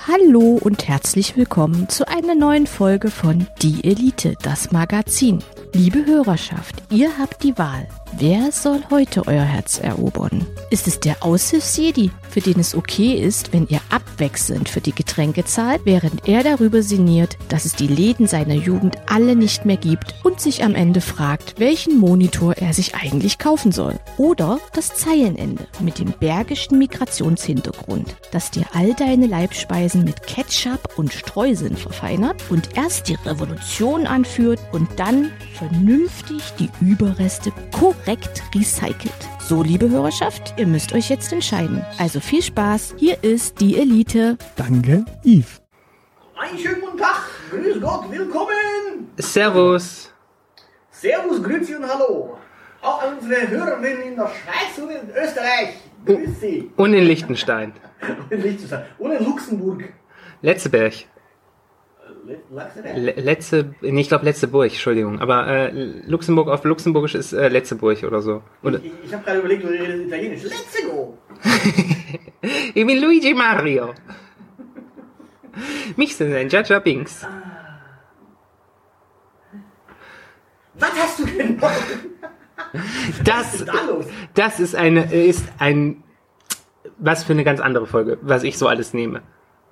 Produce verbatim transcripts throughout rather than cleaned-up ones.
Hallo und herzlich willkommen zu einer neuen Folge von Die Elite, das Magazin. Liebe Hörerschaft, ihr habt die Wahl. Wer soll heute euer Herz erobern? Ist es der Aushilfsjedi, für den es okay ist, wenn ihr abwechselnd für die Getränke zahlt, während er darüber sinniert, dass es die Läden seiner Jugend alle nicht mehr gibt und sich am Ende fragt, welchen Monitor er sich eigentlich kaufen soll? Oder das Zeilenende mit dem bergischen Migrationshintergrund, das dir all deine Leibspeisen mit Ketchup und Streuseln verfeinert und erst die Revolution anführt und dann vernünftig die Überreste korrekt recycelt. So, liebe Hörerschaft, ihr müsst euch jetzt entscheiden. Also viel Spaß, hier ist die Elite. Danke, Yves. Einen schönen guten Tag, grüß Gott, willkommen. Servus. Servus, grüezi und hallo. Auch an unsere Hörerinnen in der Schweiz und in Österreich. Grüß Sie. Und in Liechtenstein. Und in Liechtenstein. Und in Luxemburg. Letzeberg. Luxemburg? Le- Letze, nee, ich glaube Letzeburg, Entschuldigung. Aber äh, Luxemburg auf Luxemburgisch ist äh, Letzeburg oder so. Oder? Ich, ich habe gerade überlegt, du redest Italienisch. Let's go. Ich bin Luigi Mario. Mich sind ein Jaja Binks. Was hast du denn noch? Das, Was ist da los? das ist eine, ist ein, was für eine ganz andere Folge, was ich so alles nehme.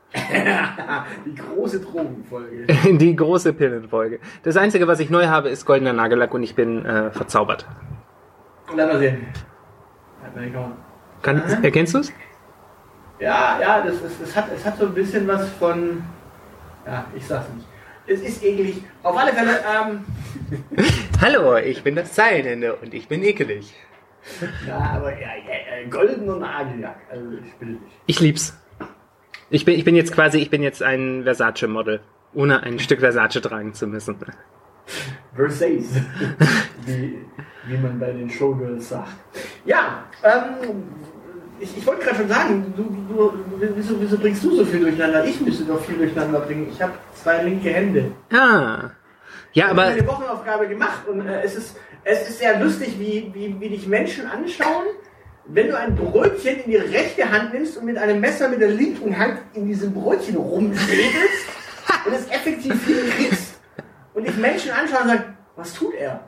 Die große Drogenfolge. Die große Pillenfolge. Das Einzige, was ich neu habe, ist goldener Nagellack und ich bin äh, verzaubert. Lass mal sehen. Halt mal die Kamera. Kann, erkennst du es? Ja, ja, das, ist, das hat, es hat so ein bisschen was von. Ja, ich sag's nicht. Es ist eklig. Auf alle Fälle, ähm. Hallo, ich bin das Zeilenende und ich bin ekelig. Ja, aber ja, ja, goldener Nagellack. Also ich bitte dich. Ich lieb's. Ich bin, ich bin jetzt quasi, ich bin jetzt ein Versace-Model, ohne ein Stück Versace tragen zu müssen. Versace. wie, wie man bei den Showgirls sagt. Ja, ähm, ich, ich wollte gerade schon sagen, du, du, wieso, wieso bringst du so viel durcheinander? Ich müsste doch viel durcheinander bringen. Ich habe zwei linke Hände. Ah. Ja, Ich aber. habe eine Wochenaufgabe gemacht und äh, es, ist, es ist sehr lustig, wie, wie, wie dich Menschen anschauen, wenn du ein Brötchen in die rechte Hand nimmst und mit einem Messer mit der linken Hand in diesem Brötchen rumschlägelst und es effektiv hinkriegst und dich Menschen anschauen und sagen, was tut er?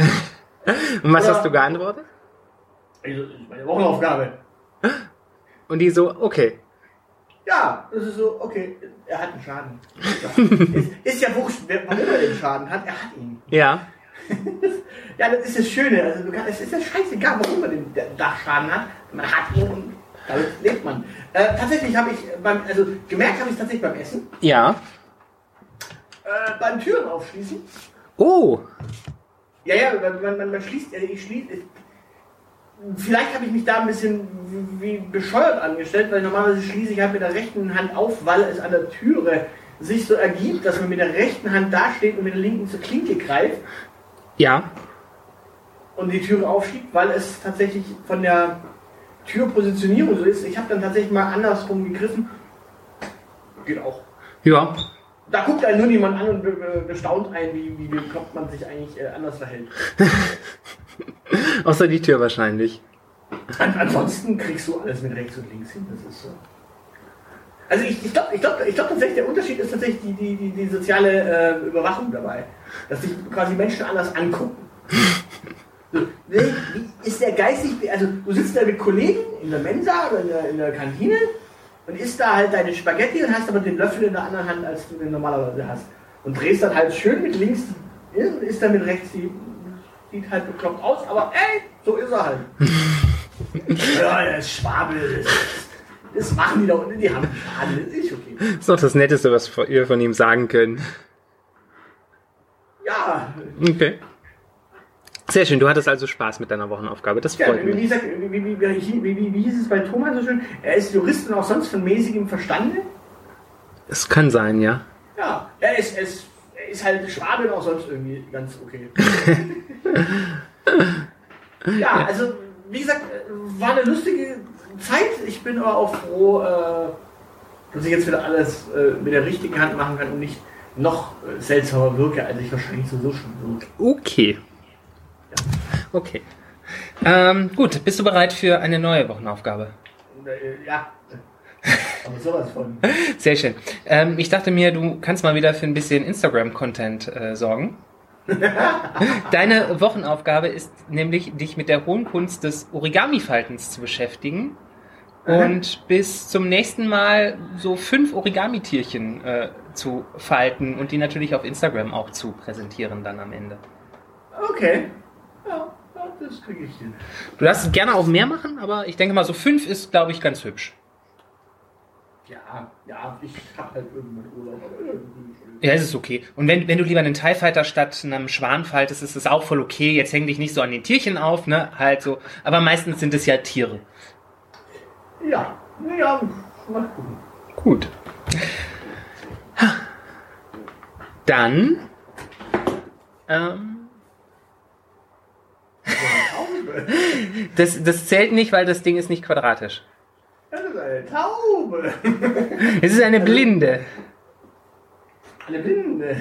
Und was Oder- hast du geantwortet? Also, das ist meine Wochenaufgabe. Und die so, okay. Ja, das ist so, okay, er hat einen Schaden. Ja. ist, ist ja wurscht, wer- warum er den Schaden hat, er hat ihn. Ja. Ja, das ist das Schöne. Also, du kannst, es ist ja scheißegal, warum man den Dachschaden hat. Man hat ihn und damit lebt man. Äh, tatsächlich habe ich beim, also gemerkt habe ich es tatsächlich beim Essen, Ja. äh, beim Türen aufschließen. Oh. Ja, ja, man, man, man, man schließt, äh, ich schließe. Vielleicht habe ich mich da ein bisschen wie bescheuert angestellt, weil normalerweise schließe ich halt mit der rechten Hand auf, weil es an der Türe sich so ergibt, dass man mit der rechten Hand dasteht und mit der linken zur Klinke greift Ja. und die Türe aufschiebt, weil es tatsächlich von der Türpositionierung so ist. Ich habe dann tatsächlich mal andersrum gegriffen. Geht auch. Ja. Da guckt einen nur jemand an und be be bestaunt ein, wie, wie bekloppt man sich eigentlich äh, anders verhält. Außer die Tür wahrscheinlich. An ansonsten kriegst du alles mit rechts und links hin. Das ist so. Also ich, ich glaube ich glaub, ich glaub tatsächlich, der Unterschied ist tatsächlich die, die, die, die soziale äh, Überwachung dabei. Dass sich quasi Menschen anders angucken. So, wie ist der geistig, also du sitzt da mit Kollegen in der Mensa oder in der, in der Kantine und isst da halt deine Spaghetti und hast aber den Löffel in der anderen Hand, als du den normalerweise hast. Und drehst dann halt schön mit links und isst dann mit rechts, die sieht halt bekloppt aus, aber ey, so ist er halt. Ja, der ist Schwabel, das, das machen die da unten, die haben Schaden, das ist okay. Das ist doch das Netteste, was ihr von ihm sagen könnt. Ja, Okay. Sehr schön, du hattest also Spaß mit deiner Wochenaufgabe, das ja freut wie, wie, mich. gesagt, wie, wie, wie, wie, wie, wie hieß es bei Thomas so schön, er ist Jurist und auch sonst von mäßigem Verstande. Es kann sein, ja. Ja, er ist, er ist, er ist halt Schwabe und auch sonst irgendwie ganz okay. Ja, also wie gesagt, war eine lustige Zeit. Ich bin aber auch froh, äh, dass ich jetzt wieder alles äh, mit der richtigen Hand machen kann und nicht noch äh, seltsamer wirke, als ich wahrscheinlich sowieso schon wirke. Okay. Ja. Okay. Ähm, gut, bist du bereit für eine neue Wochenaufgabe? Äh, ja. Aber sowas von. Sehr schön. Ähm, ich dachte mir, du kannst mal wieder für ein bisschen Instagram-Content äh, sorgen. Deine Wochenaufgabe ist nämlich, dich mit der hohen Kunst des Origami-Faltens zu beschäftigen und bis zum nächsten Mal so fünf Origami-Tierchen äh, zu falten und die natürlich auf Instagram auch zu präsentieren dann am Ende. Okay. Ja, das kriege ich hin. Du darfst gerne auch mehr machen, aber ich denke mal, so fünf ist, glaube ich, ganz hübsch. Ja, ja, ich habe halt irgendwann Urlaub. Aber ja, es ist okay. Und wenn, wenn du lieber einen TIE Fighter statt einem Schwan faltest, ist das auch voll okay. Jetzt häng dich nicht so an den Tierchen auf, ne? Halt so. Aber meistens sind es ja Tiere. Ja, ja, mal gucken. Gut. Dann, ähm, das, das zählt nicht, weil das Ding ist nicht quadratisch. Das ist eine Taube. Es ist eine Blinde. Eine Blinde.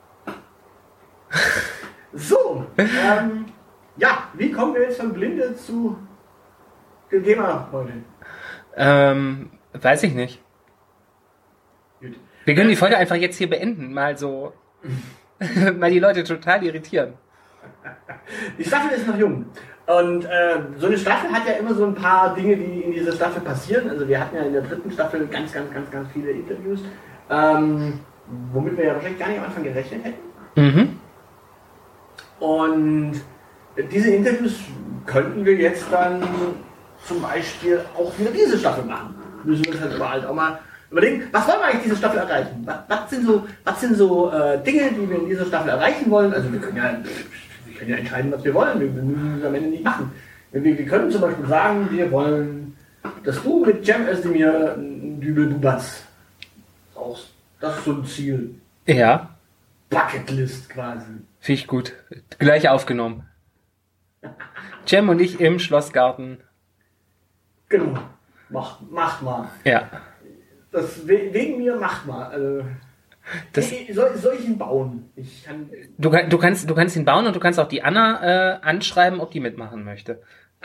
So, ähm, ja, wie kommen wir jetzt von Blinde zu dem Thema heute? Ähm, weiß ich nicht. Gut. Wir können die Folge einfach jetzt hier beenden, mal so, mal die Leute total irritieren. Die Staffel ist noch jung. Und äh, so eine Staffel hat ja immer so ein paar Dinge, die in dieser Staffel passieren. Also wir hatten ja in der dritten Staffel ganz, ganz, ganz, ganz viele Interviews, ähm, womit wir ja wahrscheinlich gar nicht am Anfang gerechnet hätten. Mhm. Und diese Interviews könnten wir jetzt dann zum Beispiel auch wieder diese Staffel machen. Müssen wir uns halt überall auch mal überlegen, was wollen wir eigentlich diese Staffel erreichen? Was, was sind so, was sind so äh, Dinge, die wir in dieser Staffel erreichen wollen? Also wir können ja, wir können ja entscheiden, was wir wollen. Wir, wir müssen es am Ende nicht machen. Wir, wir können zum Beispiel sagen, wir wollen, dass du mit Cem Özdemir einen Dübel Bubatz brauchst. Das ist so ein Ziel. Ja. Bucketlist quasi. Finde ich gut. Gleich aufgenommen. Cem und ich im Schlossgarten. Genau. Macht, macht mal. Ja. Das wegen mir macht mal. Also, das, soll, soll ich ihn bauen? Ich kann du, du, kannst, du kannst ihn bauen und du kannst auch die Anna äh, anschreiben, ob die mitmachen möchte.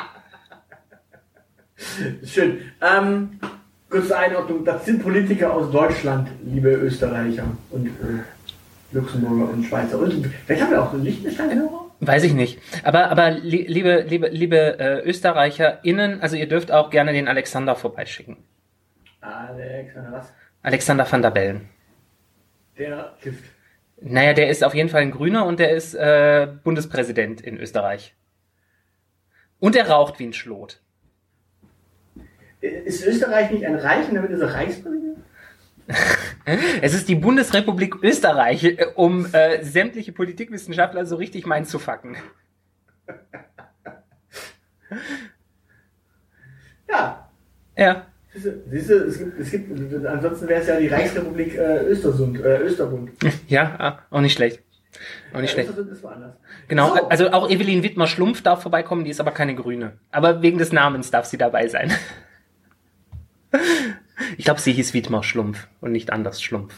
Schön. Ähm, kurze Einordnung. Das sind Politiker aus Deutschland, liebe Österreicher und äh, Luxemburger und Schweizer. Und vielleicht haben wir auch einen Liechtenstein-Hörer? Weiß ich nicht. Aber, aber li- liebe, liebe, liebe äh, ÖsterreicherInnen, also ihr dürft auch gerne den Alexander vorbeischicken. Alexander was? Alexander van der Bellen. Der Gift. Naja, der ist auf jeden Fall ein Grüner und der ist äh, Bundespräsident in Österreich. Und er raucht wie ein Schlot. Ist Österreich nicht ein Reich und damit ist er Reichspräsident? Es ist die Bundesrepublik Österreich, um äh, sämtliche Politikwissenschaftler so richtig meinen zu fucken. Ja. Ja. Siehst du, es gibt, es gibt, ansonsten wäre es ja die Reichsrepublik äh, Östersund, äh, Österbund. Ja, auch nicht schlecht. Auch nicht ja, schlecht. Östersund ist woanders. Genau, So. also auch Evelyn Wittmer-Schlumpf darf vorbeikommen, die ist aber keine Grüne. Aber wegen des Namens darf sie dabei sein. Ich glaube, sie hieß Wittmer-Schlumpf und nicht anders Schlumpf.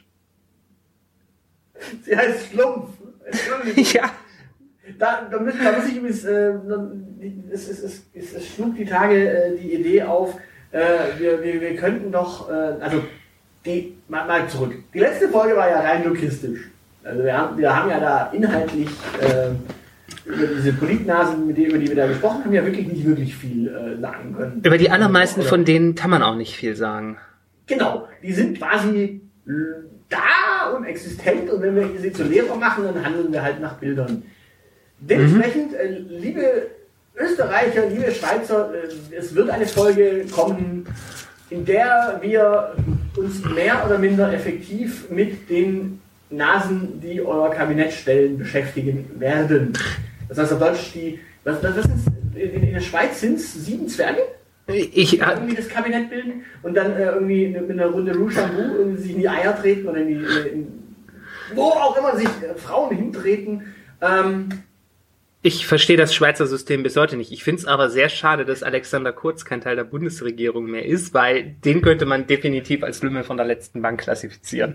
Sie heißt Schlumpf. Ja. Da, da, muss, da muss ich übrigens, äh, es, es, es, es, es schlug die Tage äh, die Idee auf, äh, wir, wir, wir könnten doch, äh, also, die, mal, mal zurück. Die letzte Folge war ja rein logistisch. Also wir haben, wir haben ja da inhaltlich äh, über diese Politnasen, mit denen, über die wir da gesprochen haben, ja wirklich nicht wirklich viel äh, sagen können. Über die allermeisten Oder, von denen kann man auch nicht viel sagen. Genau, die sind quasi äh, da und existent und wenn wir sie zu Lehrer machen, dann handeln wir halt nach Bildern. Dementsprechend, äh, liebe Österreicher, liebe Schweizer, äh, es wird eine Folge kommen, in der wir uns mehr oder minder effektiv mit den Nasen, die euer Kabinett stellen, beschäftigen werden. Das heißt auf Deutsch, die, was, was sind in, in der Schweiz sind es sieben Zwerge, Ich, die irgendwie das Kabinett bilden und dann äh, irgendwie mit einer Runde Rouchabou irgendwie sich in die Eier treten oder in die, in, wo auch immer sich äh, Frauen hintreten. Ähm, ich verstehe das Schweizer System bis heute nicht. Ich finde es aber sehr schade, dass Alexander Kurz kein Teil der Bundesregierung mehr ist, weil den könnte man definitiv als Lümmel von der letzten Bank klassifizieren.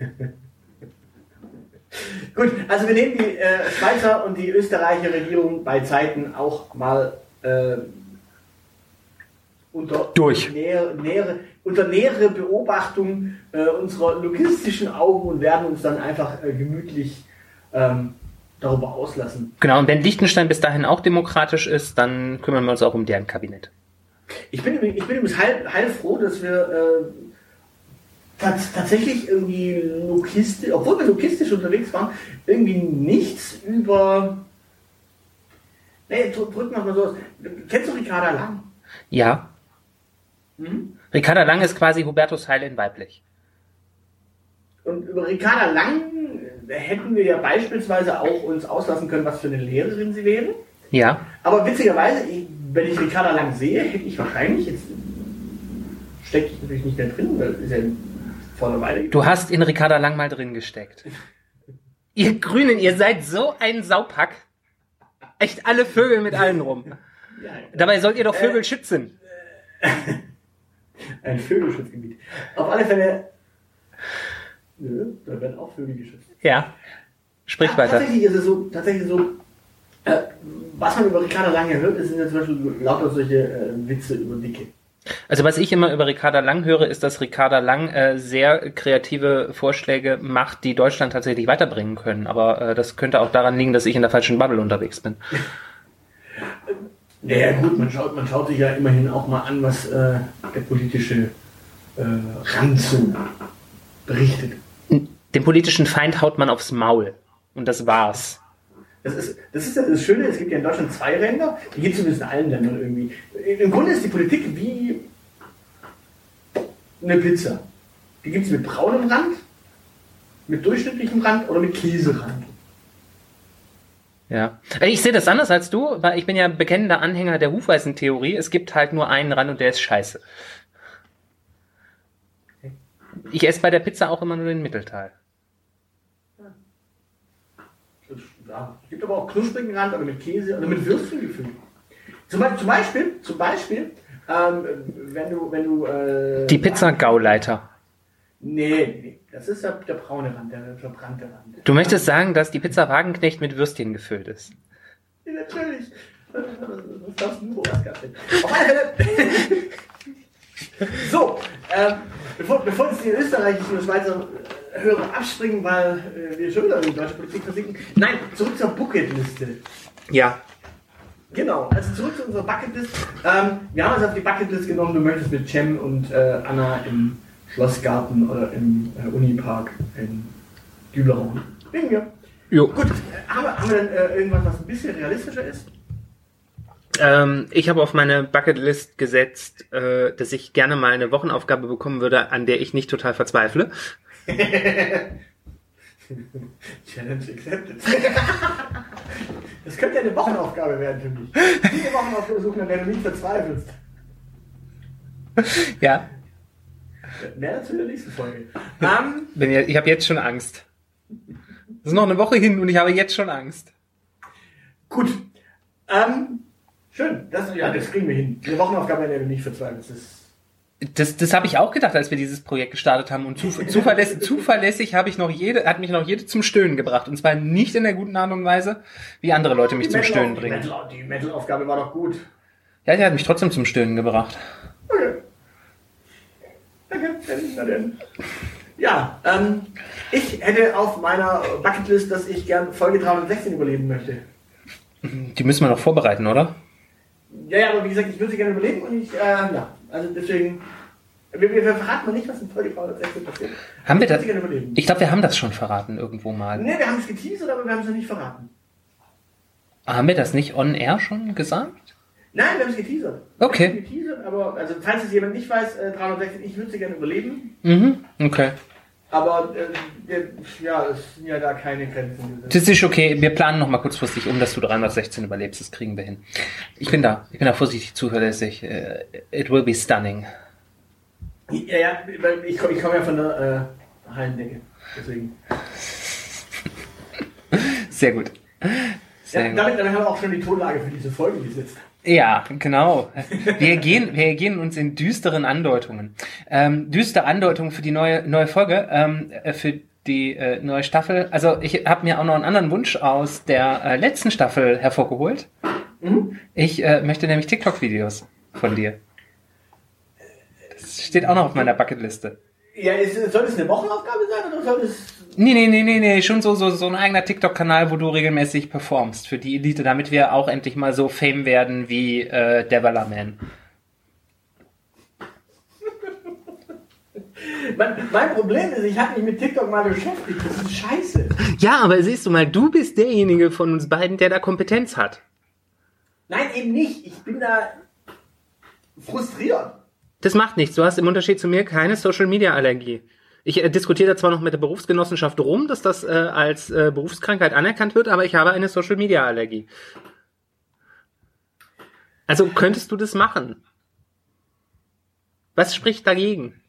Gut, also wir nehmen die äh, Schweizer und die Österreicher Regierung bei Zeiten auch mal äh, unter, Durch. Nähere, nähere, unter nähere Beobachtung äh, unserer logistischen Augen und werden uns dann einfach äh, gemütlich ähm, darüber auslassen. Genau, und wenn Liechtenstein bis dahin auch demokratisch ist, dann kümmern wir uns auch um deren Kabinett. Ich bin, ich bin übrigens heil, heilfroh, dass wir äh, tats- tatsächlich irgendwie logistisch, obwohl wir logistisch unterwegs waren, irgendwie nichts über... Nee, drück mal so aus. Kennst du Ricarda Lang? Ja. Mhm. Ricarda Lang ist quasi Hubertus Heil in weiblich. Und über Ricarda Lang hätten wir ja beispielsweise auch uns auslassen können, was für eine Lehrerin sie wäre. Ja. Aber witzigerweise, ich, wenn ich Ricarda Lang sehe, hätte ich wahrscheinlich, jetzt stecke ich natürlich nicht mehr drin, weil ist ja vor einer Weile. Du hast in Ricarda Lang mal drin gesteckt. Ihr Grünen, ihr seid so ein Saupack. Echt alle Vögel mit allen rum. Ja, Dabei sollt ihr doch Vögel äh, schützen. Ein Vögelschutzgebiet. Auf alle Fälle. Nö, da werden auch Vögel geschützt. Ja. Sprich Ach, weiter. Tatsächlich ist es so, tatsächlich so äh, was man über Ricarda Lang hört, sind ja zum Beispiel lauter solche äh, Witze über Dicke. Also was ich immer über Ricarda Lang höre, ist, dass Ricarda Lang äh, sehr kreative Vorschläge macht, die Deutschland tatsächlich weiterbringen können. Aber äh, das könnte auch daran liegen, dass ich in der falschen Bubble unterwegs bin. Naja gut, man schaut, man schaut sich ja immerhin auch mal an, was äh, der politische äh, Rand so berichtet. Den politischen Feind haut man aufs Maul. Und das war's. Das ist, das ist ja das Schöne, es gibt ja in Deutschland zwei Ränder, die gibt es zumindest in allen Ländern irgendwie. Im Grunde ist die Politik wie eine Pizza. Die gibt es mit braunem Rand, mit durchschnittlichem Rand oder mit Käserand. Ja. Ich sehe das anders als du, weil ich bin ja bekennender Anhänger der Hufeisentheorie. Es gibt halt nur einen Rand und der ist scheiße. Ich esse bei der Pizza auch immer nur den Mittelteil. Ja, es gibt aber auch knusprigen Rand oder mit Käse oder mit Würstchen gefüllt. Zum, zum Beispiel, zum Beispiel ähm, wenn du, wenn du äh, die Pizza Gauleiter. Nee, nee, das ist der, der braune Rand, der verbrannte Rand. Du möchtest sagen, dass die Pizza Wagenknecht mit Würstchen gefüllt ist? Ja, natürlich. Das darfst du was gehabt. Auf alle Fälle. So, ähm, bevor, bevor jetzt die österreichischen und Schweizer Hörer abspringen, weil äh, wir schon wieder in die deutsche Politik versinken. Nein, zurück zur Bucketliste. Ja. Genau, also zurück zu unserer Bucketlist. Ähm, wir haben uns auf die Bucketlist genommen, du möchtest mit Cem und äh, Anna im Schlossgarten oder im äh, Unipark in Düblerraum. Wegen mir. Jo. Gut, äh, haben, wir, haben wir denn äh, irgendwas, was ein bisschen realistischer ist? Ähm, ich habe auf meine Bucketlist gesetzt, äh, dass ich gerne mal eine Wochenaufgabe bekommen würde, an der ich nicht total verzweifle. Challenge accepted. Das könnte ja eine Wochenaufgabe werden für mich. Diese Wochenaufgabe suchen, an der du nicht verzweifelst. Ja. Mehr dazu in der nächsten Folge. Um, Wenn ihr, ich habe jetzt schon Angst. Es ist noch eine Woche hin und ich habe jetzt schon Angst. Gut. Ähm, schön. Das, ja, das kriegen wir hin. Eine Wochenaufgabe, an der du nicht verzweifelst. Das Das, das habe ich auch gedacht, als wir dieses Projekt gestartet haben. Und zuf- zuverlässig, zuverlässig habe ich noch jede, hat mich noch jede zum Stöhnen gebracht. Und zwar nicht in der guten Art und Weise, wie andere Leute mich die zum Metal- Stöhnen die bringen. Metal- Die Metal-Aufgabe war doch gut. Ja, die hat mich trotzdem zum Stöhnen gebracht. Okay. Danke, denn, na denn. Ja, ähm, ich hätte auf meiner Bucketlist, dass ich gern Folge dreihundertsechzehn überleben möchte. Die müssen wir noch vorbereiten, oder? Ja, ja, aber wie gesagt, ich würde sie gerne überleben und ich, äh, ja, also deswegen, wir, wir verraten mal nicht, was in Folge dreihundertsechzehn passiert. Haben wir ich würde das? sie gerne überleben. Ich glaube, wir haben das schon verraten irgendwo mal. Nee, wir haben es geteasert, aber wir haben es noch nicht verraten. Haben wir das nicht on air schon gesagt? Nein, wir haben es geteasert. Okay. Wir haben es geteasert, aber, also falls es jemand nicht weiß, äh, dreihundertsechzehn, ich würde sie gerne überleben. Mhm, okay. Aber, äh, ja, es sind ja da keine Grenzen. Das ist okay, wir planen noch mal kurzfristig um, dass du dreihundertsechzehn überlebst, das kriegen wir hin. Ich bin da, ich bin da vorsichtig zuverlässig. It will be stunning. Ja, ja, ich komme ich komm ja von der äh, Hallendecke, deswegen. Sehr gut. Sehr Ja, gut. damit, damit haben wir auch schon die Tonlage für diese Folge gesetzt. Ja, genau. Wir gehen, wir gehen uns in düsteren Andeutungen. Ähm, düstere Andeutungen für die neue neue Folge, ähm, für die äh, neue Staffel. Also ich habe mir auch noch einen anderen Wunsch aus der äh, letzten Staffel hervorgeholt. Mhm. Ich äh, möchte nämlich TikTok-Videos von dir. Das steht auch noch auf meiner Bucketliste. Ja, ist, soll es eine Wochenaufgabe sein oder soll es... Nee, nee, nee, nee, nee, schon so, so, so ein eigener TikTok-Kanal, wo du regelmäßig performst für die Elite, damit wir auch endlich mal so Fame werden wie äh, Developerman. mein, mein Problem ist, ich habe mich mit TikTok mal beschäftigt, das ist scheiße. Ja, aber siehst du mal, du bist derjenige von uns beiden, der da Kompetenz hat. Nein, eben nicht, ich bin da frustriert. Das macht nichts. Du hast im Unterschied zu mir keine Social-Media-Allergie. Ich äh, diskutiere da zwar noch mit der Berufsgenossenschaft rum, dass das äh, als äh, Berufskrankheit anerkannt wird, aber ich habe eine Social-Media-Allergie. Also könntest du das machen? Was spricht dagegen?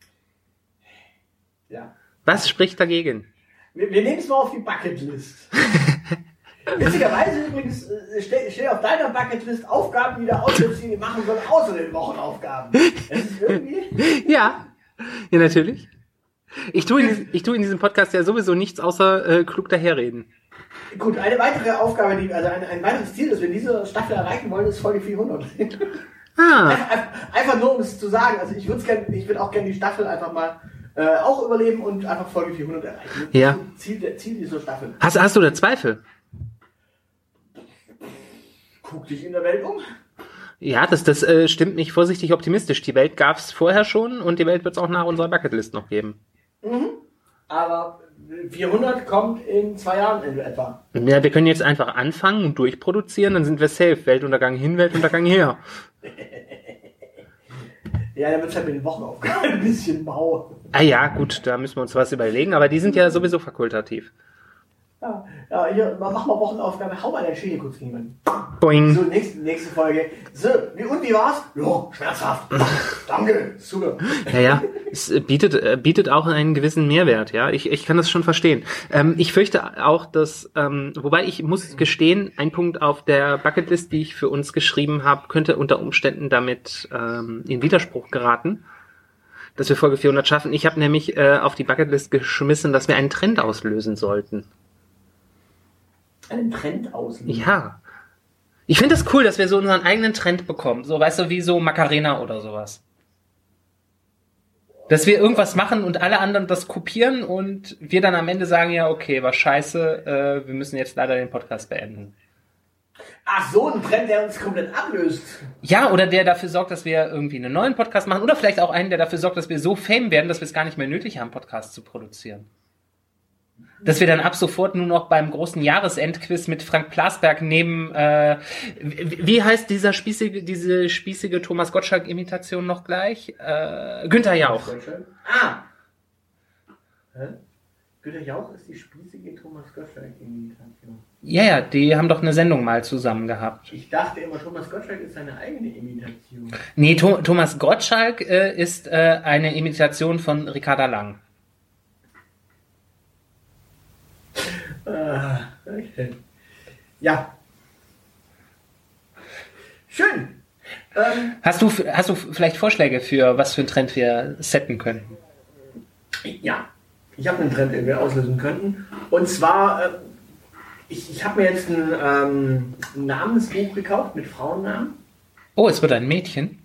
Ja. Was spricht dagegen? Wir, wir nehmen es mal auf die Bucketlist. Witzigerweise übrigens äh, steht steh auf deiner Bucketlist Aufgaben, die der Auswärtslinie machen soll, außer den Wochenaufgaben. Das ist irgendwie... Ja, ja natürlich. Ich tue, in, ich tue in diesem Podcast ja sowieso nichts außer äh, klug daherreden. Gut, eine weitere Aufgabe, die, also ein, ein weiteres Ziel, das wir in dieser Staffel erreichen wollen, ist Folge vierhundert. Ah. Einfach, einfach nur, um es zu sagen. Also ich würde gern, ich würde auch gerne die Staffel einfach mal äh, auch überleben und einfach Folge vierhundert erreichen. Das ja. ist Ziel, der, Ziel dieser Staffel. Hast, hast du da Zweifel? Guck dich in der Welt um. Ja, das, das äh, stimmt mich vorsichtig optimistisch. Die Welt gab es vorher schon und die Welt wird es auch nach unserer Bucketlist noch geben. Mhm. Aber vierhundert kommt in zwei Jahren in etwa. Ja, wir können jetzt einfach anfangen und durchproduzieren, dann sind wir safe. Weltuntergang hin, Weltuntergang her. Ja, dann wird es halt mit den Wochenaufgaben ein bisschen mau. Ah ja, gut, da müssen wir uns was überlegen, aber die sind ja sowieso fakultativ. Ja, ja, hier, mach mal Wochenaufgabe, hau mal deinen Schädel kurz gegen. Boing. So, nächste, nächste Folge. So, wie, und wie war's? Ja, schmerzhaft. Danke, super. Ja, ja, es bietet, äh, bietet auch einen gewissen Mehrwert, ja. Ich, ich kann das schon verstehen. Ähm, ich fürchte auch, dass, ähm, wobei ich muss gestehen, ein Punkt auf der Bucketlist, die ich für uns geschrieben habe, könnte unter Umständen damit ähm, in Widerspruch geraten, dass wir Folge vierhundert schaffen. Ich habe nämlich äh, auf die Bucketlist geschmissen, dass wir einen Trend auslösen sollten. Einen Trend auslösen? Ja. Ich finde das cool, dass wir so unseren eigenen Trend bekommen. So, weißt du, wie so Macarena oder sowas. Dass wir irgendwas machen und alle anderen das kopieren und wir dann am Ende sagen, ja, okay, war scheiße, äh, wir müssen jetzt leider den Podcast beenden. Ach so, ein Trend, der uns komplett ablöst. Ja, oder der dafür sorgt, dass wir irgendwie einen neuen Podcast machen oder vielleicht auch einen, der dafür sorgt, dass wir so fame werden, dass wir es gar nicht mehr nötig haben, Podcasts zu produzieren. Dass wir dann ab sofort nur noch beim großen Jahresendquiz mit Frank Plasberg neben, äh, wie, wie heißt dieser spießige, diese spießige Thomas Gottschalk-Imitation noch gleich? Äh, Günther Jauch. Ah! Hä? Günther Jauch ist die spießige Thomas Gottschalk-Imitation. Ja, ja, die haben doch eine Sendung mal zusammen gehabt. Ich dachte immer, Thomas Gottschalk ist seine eigene Imitation. Nee, Tho- Thomas Gottschalk äh, ist äh, eine Imitation von Ricarda Lang. Ah, okay. Ja. Schön. Ähm, Hast du, hast du vielleicht Vorschläge für, was für einen Trend wir setten könnten? ja, ich habe einen Trend, den wir auslösen könnten. Und zwar, äh, ich, ich habe mir jetzt ein ähm, Namensbuch gekauft mit Frauennamen. Oh, es wird ein Mädchen.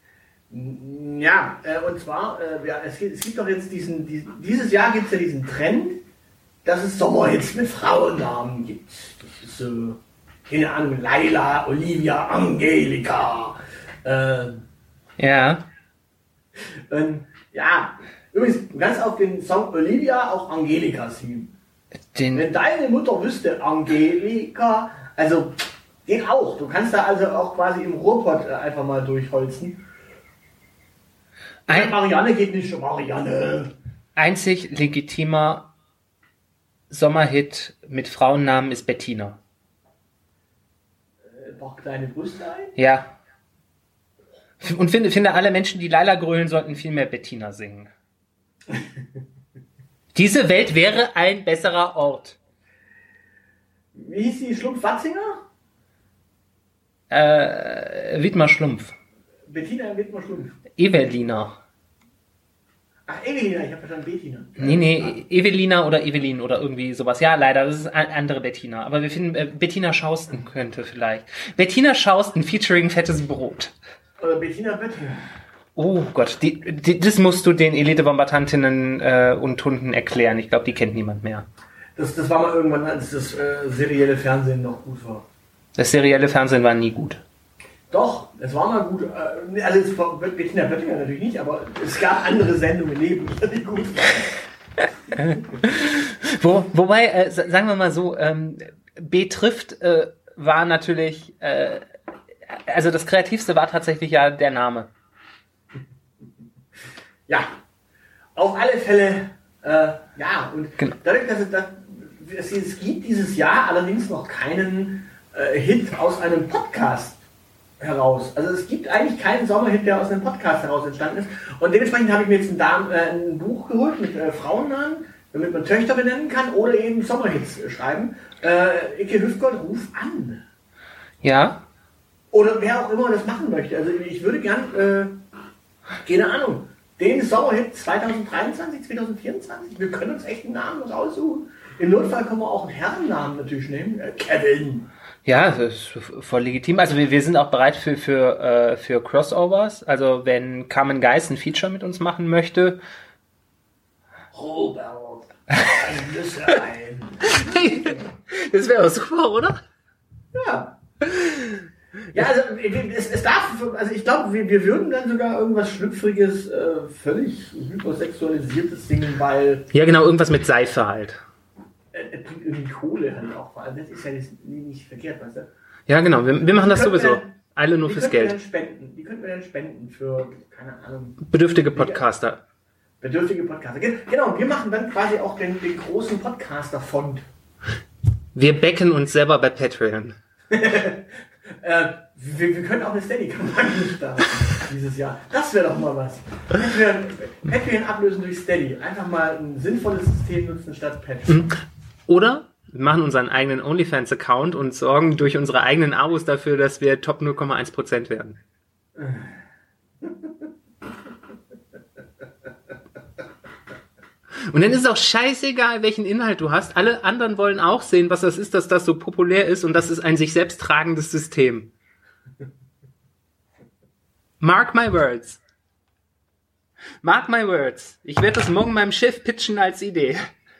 Ja, äh, und zwar, äh, ja, es, gibt, es gibt doch jetzt diesen, diesen dieses Jahr gibt es ja diesen Trend, dass es Sommerhits mit Frauennamen gibt. Das ist so, keine Ahnung, Laila, Olivia, Angelika. Äh, Ja. ähm, ja, übrigens, du kannst auf den Song Olivia auch Angelika singen. Den, Wenn deine Mutter wüsste, Angelika, also den auch. Du kannst da also auch quasi im Ruhrpott äh, einfach mal durchholzen. ein, Marianne geht nicht schon Marianne. einzig legitimer Sommerhit mit Frauennamen ist Bettina. Äh, noch kleine Brüstlein. Ja. Und finde, finde alle Menschen, die Laila grölen, sollten viel mehr Bettina singen. Diese Welt wäre ein besserer Ort. Wie hieß die Schlumpf-Watzinger? Äh, Widmer Schlumpf. Bettina Wittmer-Schlumpf. Evelina. Ach, Evelina, ich habe verstanden Bettina. Nee, nee, Evelina oder Evelyn oder irgendwie sowas. Ja, leider, das ist eine andere Bettina. Aber wir finden, äh, Bettina Schausten könnte vielleicht. Bettina Schausten featuring Fettes Brot. Oder Bettina Böttcher. Oh Gott, die, die, das musst du den Elite-Bombardantinnen äh, und Hunden erklären. Ich glaube, die kennt niemand mehr. Das, das war mal irgendwann, als das äh, serielle Fernsehen noch gut war. Das serielle Fernsehen war nie gut. Doch, es war mal gut. Äh, also es war wirklich in der Böttinger natürlich nicht, aber es gab andere Sendungen neben, die gut waren. Wo, wobei, äh, sagen wir mal so, ähm, betrifft äh, war natürlich, äh, also das Kreativste war tatsächlich ja der Name. Ja, auf alle Fälle, äh, ja, und genau. dadurch, dass es, dass es, es gibt dieses Jahr allerdings noch keinen äh, Hit aus einem Podcast heraus. Also es gibt eigentlich keinen Sommerhit, der aus einem Podcast heraus entstanden ist. Und dementsprechend habe ich mir jetzt ein, Darm, äh, ein Buch geholt mit äh, Frauennamen, damit man Töchter benennen kann oder eben Sommerhits äh, schreiben. Äh, Icke Hüftgold, ruf an. Ja. Oder wer auch immer das machen möchte. Also ich würde gern, äh, keine Ahnung, den Sommerhit zwanzig dreiundzwanzig, zwanzig vierundzwanzig, wir können uns echt einen Namen raussuchen. Im Notfall können wir auch einen Herrennamen natürlich nehmen. Äh, Kevin. Ja, das ist voll legitim. Also wir, wir sind auch bereit für, für, äh, für Crossovers. Also wenn Carmen Geis ein Feature mit uns machen möchte. Robert, ein Nüssein. Das wäre auch super, oder? Ja. Ja, also es, es darf, also ich glaube, wir, wir würden dann sogar irgendwas Schlüpfriges, äh, völlig hypersexualisiertes singen, weil... Ja genau, irgendwas mit Seife halt. Er bringt irgendwie Kohle halt auch, vor allem das ist ja nicht, nicht verkehrt, weißt du? Ja genau, wir, wir machen das sowieso. Wir, Alle nur fürs Geld. Wir spenden. Die könnten wir dann spenden für, keine Ahnung... Bedürftige Podcaster. Bedürftige Podcaster. Genau, wir machen dann quasi auch den, den großen Podcaster-Fond. Wir backen uns selber bei Patreon. Äh, wir, wir können auch eine Steady-Kampagne starten dieses Jahr. Das wäre doch mal was. Patreon, Patreon ablösen durch Steady. Einfach mal ein sinnvolles System nutzen statt Patreon. Oder wir machen unseren eigenen OnlyFans-Account und sorgen durch unsere eigenen Abos dafür, dass wir Top null Komma eins Prozent werden. Und dann ist es auch scheißegal, welchen Inhalt du hast. Alle anderen wollen auch sehen, was das ist, dass das so populär ist und das ist ein sich selbst tragendes System. Mark my words. Mark my words. Ich werde das morgen meinem Chef pitchen als Idee.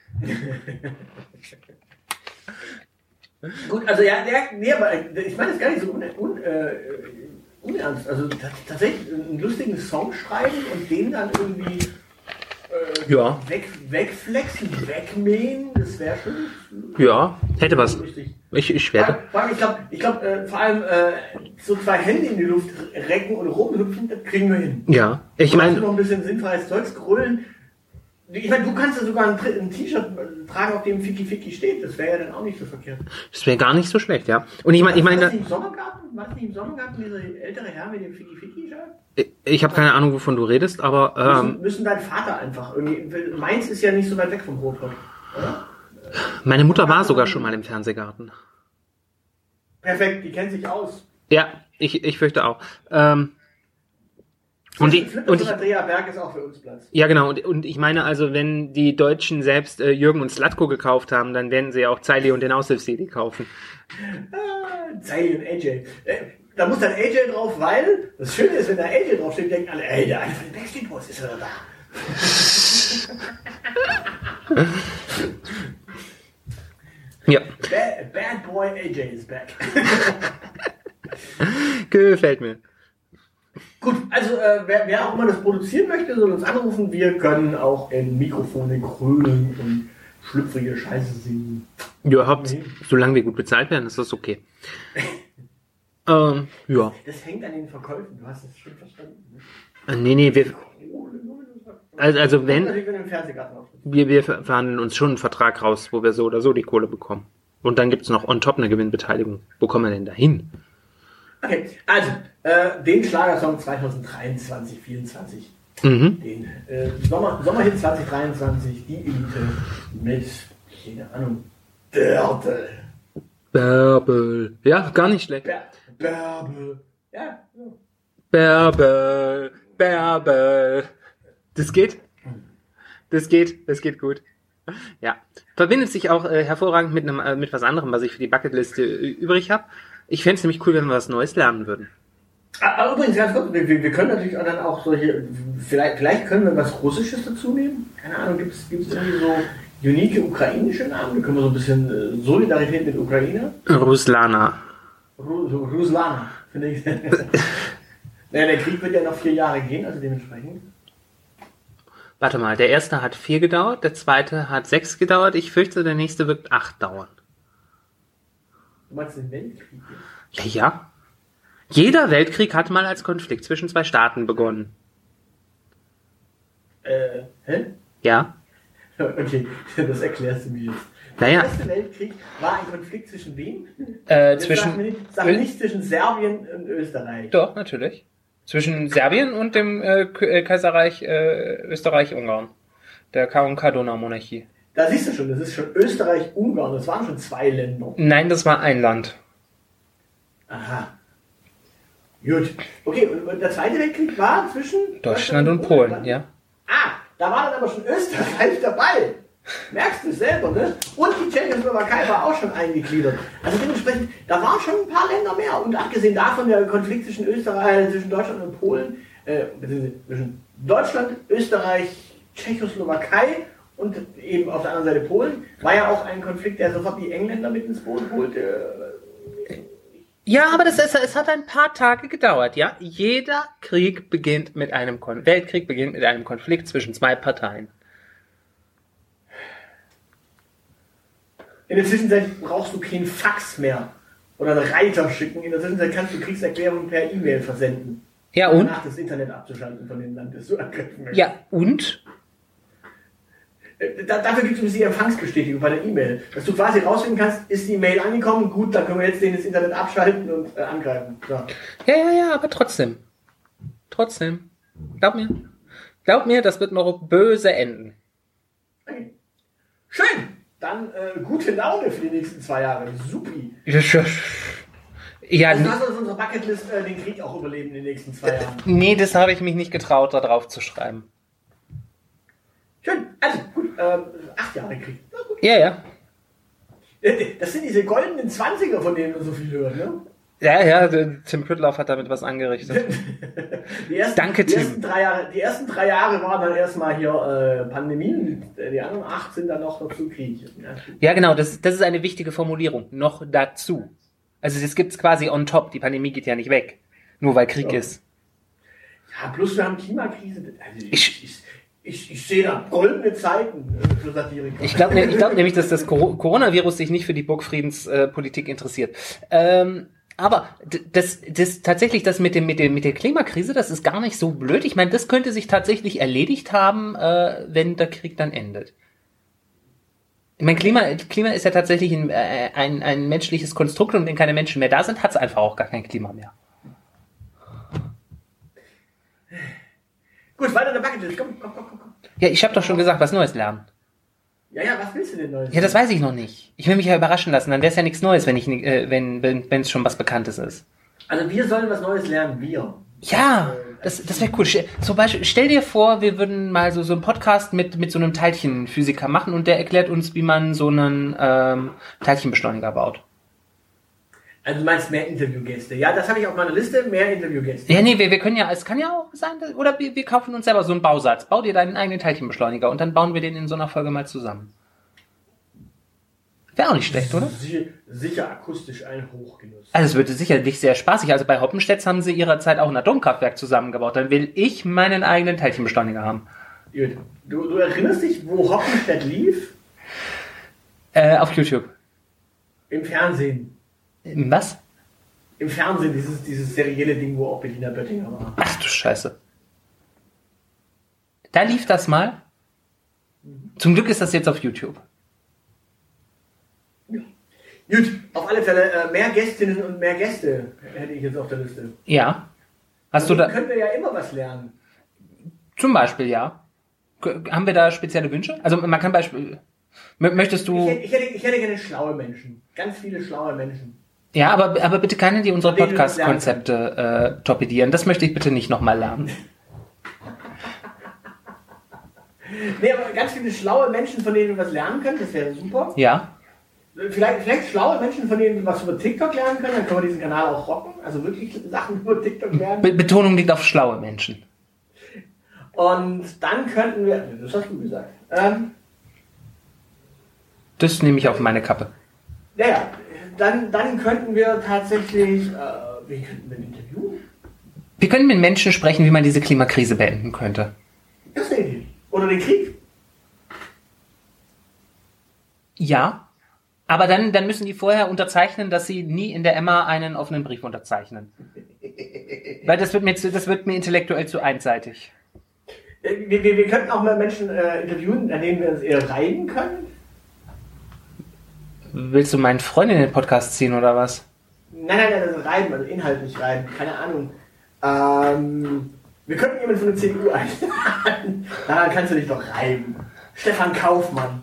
Gut, also ja, der, nee, aber ich meine das gar nicht so un, un, äh, unernst. Also t- tatsächlich einen lustigen Song schreiben und den dann irgendwie äh, ja. weg, wegflexen, wegmähen, das wäre schon... Ja, hätte was. Richtig. Ich, ich werde. Vor allem, ich glaube, ich glaub, äh, vor allem äh, so zwei Hände in die Luft recken und rumhüpfen, das kriegen wir hin. Ja, ich meine... noch ein bisschen sinnfreies Zeugs grölen. Ich meine, du kannst ja sogar ein, ein T-Shirt tragen, auf dem Ficky Ficky steht. Das wäre ja dann auch nicht so verkehrt. Das wäre gar nicht so schlecht, ja. Und ich meine... Ich mein, war das nicht im Sommergarten? War das nicht im Sommergarten, dieser ältere Herr mit dem Ficky Ficky-Shirt? Ich, ich habe keine Ahnung, wovon du redest, aber... Ähm, müssen, müssen dein Vater einfach irgendwie... Mainz ist ja nicht so weit weg vom Rotkoch, oder? Meine Mutter war sogar schon mal im Fernsehgarten. Perfekt, die kennt sich aus. Ja, ich, ich fürchte auch. Ähm, und die, und ich, Andrea Berg ist auch für uns Platz. ja, genau. Und, und ich meine also, wenn die Deutschen selbst äh, Jürgen und Slatko gekauft haben, dann werden sie auch Zeili und den Aushilfs-C D kaufen. Ah, Zeili und A J. Äh, da muss dann A J drauf, weil das Schöne ist, wenn da A J draufsteht, denken alle, ey, der eine von den Backstreet Boys ist wieder da. Ja. Bad, bad Boy A J is back. Gefällt mir. Gut, also äh, wer, wer auch immer das produzieren möchte, soll uns anrufen. Wir können auch in Mikrofone krölen und schlüpfrige Scheiße singen. Ja, habt, nee. Solange wir gut bezahlt werden, ist das okay. ähm, ja. Das hängt an den Verkäufen, du hast es schon verstanden. Äh, nee, nee, wir... Also, also wenn... Wir, wir verhandeln uns schon einen Vertrag raus, wo wir so oder so die Kohle bekommen. Und dann gibt es noch on top eine Gewinnbeteiligung. Wo kommen wir denn da hin? Okay, also, äh, den Schlagersong zwanzig dreiundzwanzig, vierundzwanzig. Mhm. Den äh, Sommer, Sommerhit zwanzig dreiundzwanzig, die Elite mit, keine Ahnung, Bärbel. Bärbel. Ja, gar nicht schlecht. Bär, Bärbel. Ja, ja. Bärbel. Bärbel. Das geht? Das geht, das geht gut. Ja. Verbindet sich auch äh, hervorragend mit einem äh, mit was anderem, was ich für die Bucketliste äh, übrig habe. Ich fände es nämlich cool, wenn wir was Neues lernen würden. Aber übrigens, ganz kurz, wir, wir können natürlich auch dann auch solche, vielleicht, vielleicht können wir was Russisches dazu nehmen. Keine Ahnung, gibt es irgendwie so unique ukrainische Namen? Da können wir so ein bisschen Solidarität mit Ukraine. Ruslana. Ru, so Ruslana, finde ich. Naja, der Krieg wird ja noch vier Jahre gehen, also dementsprechend. Warte mal, der erste hat vier gedauert, der zweite hat sechs gedauert. Ich fürchte, der nächste wird acht dauern. Du meinst den Weltkrieg? Ja, ja. Jeder Weltkrieg hat mal als Konflikt zwischen zwei Staaten begonnen. Äh, hä? Ja. Okay, das erklärst du mir jetzt. Naja. Der Erste Weltkrieg war ein Konflikt zwischen wem? Äh, zwischen... Sag nicht, sag nicht zwischen Serbien und Österreich. Doch, natürlich. Zwischen Serbien und dem äh, Kaiserreich äh, Österreich-Ungarn. Der Kar- und Kardona-Monarchie. Da siehst du schon, das ist schon Österreich-Ungarn. Das waren schon zwei Länder. Nein, das war ein Land. Aha. Gut. Okay, und der Zweite Weltkrieg war zwischen... Deutschland und Polen, Polen ja. Ah, da war dann aber schon Österreich dabei. Merkst du selber, ne? Und die Tschechoslowakei war auch schon eingegliedert. Also dementsprechend, da waren schon ein paar Länder mehr. Und abgesehen davon, der Konflikt zwischen Österreich, zwischen Deutschland und Polen, äh, zwischen Deutschland, Österreich, Tschechoslowakei und eben auf der anderen Seite Polen, war ja auch ein Konflikt, der sofort die Engländer mit ins Boot holte. Ja, aber das ist, es hat ein paar Tage gedauert, ja. Jeder Krieg beginnt mit einem Kon- Weltkrieg beginnt mit einem Konflikt zwischen zwei Parteien. In der Zwischenzeit brauchst du keinen Fax mehr oder einen Reiter schicken. In der Zwischenzeit kannst du Kriegserklärungen per E-Mail versenden. Ja, und? Danach das Internet abzuschalten von dem Land, das du angreifen möchtest. Ja, und? Da, dafür gibt es die Empfangsbestätigung bei der E-Mail. Dass du quasi rausfinden kannst, ist die Mail angekommen, gut, dann können wir jetzt den das Internet abschalten und äh, angreifen. So. Ja, ja, ja, aber trotzdem. Trotzdem. Glaub mir. Glaub mir, das wird noch böse enden. Okay. Schön! Dann äh, gute Laune für die nächsten zwei Jahre. Supi. Ja, also hast du auf unserer Bucketlist äh, den Krieg auch überleben in den nächsten zwei Jahren? Nee, das habe ich mich nicht getraut, da drauf zu schreiben. Schön. Also, gut. Ähm, acht Jahre Krieg. Na gut. Ja, ja. Das sind diese goldenen Zwanziger, von denen wir so viel hören, ne? Ja, ja, Tim Püttlauf hat damit was angerichtet. Die ersten, Danke, die Tim. Ersten drei Jahre, die ersten drei Jahre waren dann erstmal hier äh, Pandemien, die anderen acht sind dann noch dazu Krieg. Ja, ja genau, das, das ist eine wichtige Formulierung. Noch dazu. Also das gibt's quasi on top. Die Pandemie geht ja nicht weg. Nur weil Krieg ja. ist. Ja, plus wir haben Klimakrise. Also ich, Ich- ich, ich, ich sehe da goldene Zeiten äh, für Satiriker. Ich glaube ich glaub nämlich, dass das Cor- Coronavirus sich nicht für die Burgfriedenspolitik äh, interessiert. Ähm, aber d- das, das tatsächlich das mit dem mit dem mit der Klimakrise, das ist gar nicht so blöd. Ich meine, das könnte sich tatsächlich erledigt haben, äh, wenn der Krieg dann endet. Ich meine, Klima, Klima ist ja tatsächlich ein, äh, ein, ein menschliches Konstrukt und wenn keine Menschen mehr da sind, hat es einfach auch gar kein Klima mehr. Gut, weiter in der Bucketlist. Komm, komm, komm, komm, komm. Ja, ich habe doch schon gesagt, was Neues lernen. Ja, ja, was willst du denn Neues? Ja, das weiß ich noch nicht. Ich will mich ja überraschen lassen, dann wäre es ja nichts Neues, wenn ich ni- äh, wenn wenn wenn es schon was Bekanntes ist. Also wir sollen was Neues lernen, wir. Ja, das, das wäre cool. Ste- Zum Beispiel, stell dir vor, wir würden mal so, so einen Podcast mit, mit so einem Teilchenphysiker machen und der erklärt uns, wie man so einen ähm, Teilchenbeschleuniger baut. Also du meinst mehr Interviewgäste. Ja, das habe ich auf meiner Liste, mehr Interviewgäste. Ja, nee, wir, wir können ja, es kann ja auch sein, dass- oder wir, wir kaufen uns selber so einen Bausatz. Bau dir deinen eigenen Teilchenbeschleuniger und dann bauen wir den in so einer Folge mal zusammen. Wäre auch nicht schlecht, oder? Sicher, sicher akustisch ein Hochgenuss. Also es wird sicherlich sehr spaßig. Also bei Hoppenstedt haben sie ihrer Zeit auch ein Atomkraftwerk zusammengebaut. Dann will ich meinen eigenen Teilchenbeschleuniger haben. Gut. Du, du erinnerst dich, wo Hoppenstedt lief? Äh, auf YouTube. Im Fernsehen. Was? Im Fernsehen, dieses, dieses serielle Ding, wo auch Bettina Böttinger war. Ach du Scheiße. Da lief das mal. Zum Glück ist das jetzt auf YouTube. Gut, auf alle Fälle äh, mehr Gästinnen und mehr Gäste hätte ich jetzt auf der Liste. Ja. Hast du Da da... können wir ja immer was lernen. Zum Beispiel, ja. K- Haben wir da spezielle Wünsche? Also man kann Beispiel... M- Möchtest Ich du... hätte, ich, hätte, ich hätte gerne schlaue Menschen. Ganz viele schlaue Menschen. Ja, aber, aber bitte keine, die unsere Von denen du was lernen Podcast-Konzepte äh, torpedieren. Das möchte ich bitte nicht nochmal lernen. Nee, aber ganz viele schlaue Menschen, von denen wir was lernen können, das wäre super. Ja? Vielleicht, vielleicht schlaue Menschen, von denen was über TikTok lernen können, dann können wir diesen Kanal auch rocken. Also wirklich Sachen über TikTok lernen. Be- Betonung liegt auf schlaue Menschen. Und dann könnten wir, das hast du gesagt, ähm, Das nehme ich auf meine Kappe. naja, dann, dann könnten wir tatsächlich, äh, wie könnten wir ein Interview? Wir können mit Menschen sprechen, wie man diese Klimakrise beenden könnte. Das ist eine Idee. Oder den Krieg. Ja, aber dann, dann müssen die vorher unterzeichnen, dass sie nie in der Emma einen offenen Brief unterzeichnen. Weil das wird mir, zu, das wird mir intellektuell zu einseitig. Wir, wir, wir könnten auch mal Menschen äh, interviewen, an denen wir uns eher reiben können. Willst du meinen Freund in den Podcast ziehen oder was? Nein, nein, nein, also reiben, also inhaltlich reiben, keine Ahnung. Ähm, wir könnten jemanden von der C D U einladen. Daran kannst du dich doch reiben. Stefan Kaufmann.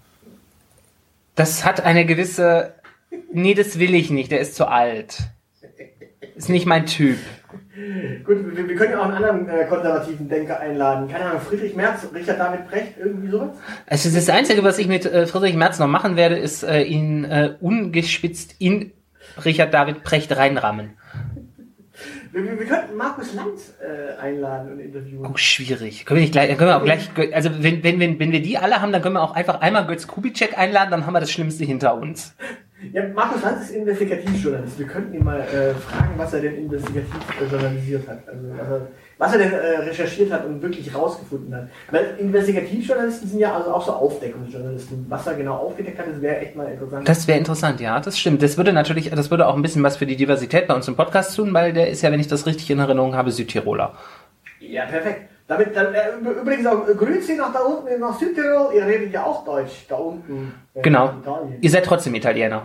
Das hat eine gewisse... Nee, das will ich nicht, der ist zu alt. Ist nicht mein Typ. Gut, wir, wir können ja auch einen anderen äh, konservativen Denker einladen. Keine Ahnung, Friedrich Merz, Richard David Precht, irgendwie sowas? Also das Einzige, was ich mit äh, Friedrich Merz noch machen werde, ist äh, ihn äh, ungespitzt in Richard David Precht reinrammen. Wir, wir, wir könnten Markus Lanz äh, einladen und interviewen. Oh, schwierig. Können wir nicht gleich, dann können wir auch gleich, also wenn, wenn, wenn, wenn wir die alle haben, dann können wir auch einfach einmal Götz Kubitschek einladen, dann haben wir das Schlimmste hinter uns. Ja, Markus Lanz ist Investigativjournalist. Wir könnten ihn mal äh, fragen, was er denn investigativ äh, journalisiert hat. Also was er, was er denn äh, recherchiert hat und wirklich rausgefunden hat. Weil Investigativjournalisten sind ja also auch so Aufdeckungsjournalisten. Was er genau aufgedeckt hat, das wäre echt mal interessant. Das wäre interessant, ja, das stimmt. Das würde natürlich, das würde auch ein bisschen was für die Diversität bei uns im Podcast tun, weil der ist ja, wenn ich das richtig in Erinnerung habe, Südtiroler. Ja, perfekt. Damit, dann, äh, übrigens auch äh, Grüezi nach da unten, nach Südtirol. Ihr redet ja auch Deutsch, da unten. Äh, Genau. in Italien. Ihr seid trotzdem Italiener.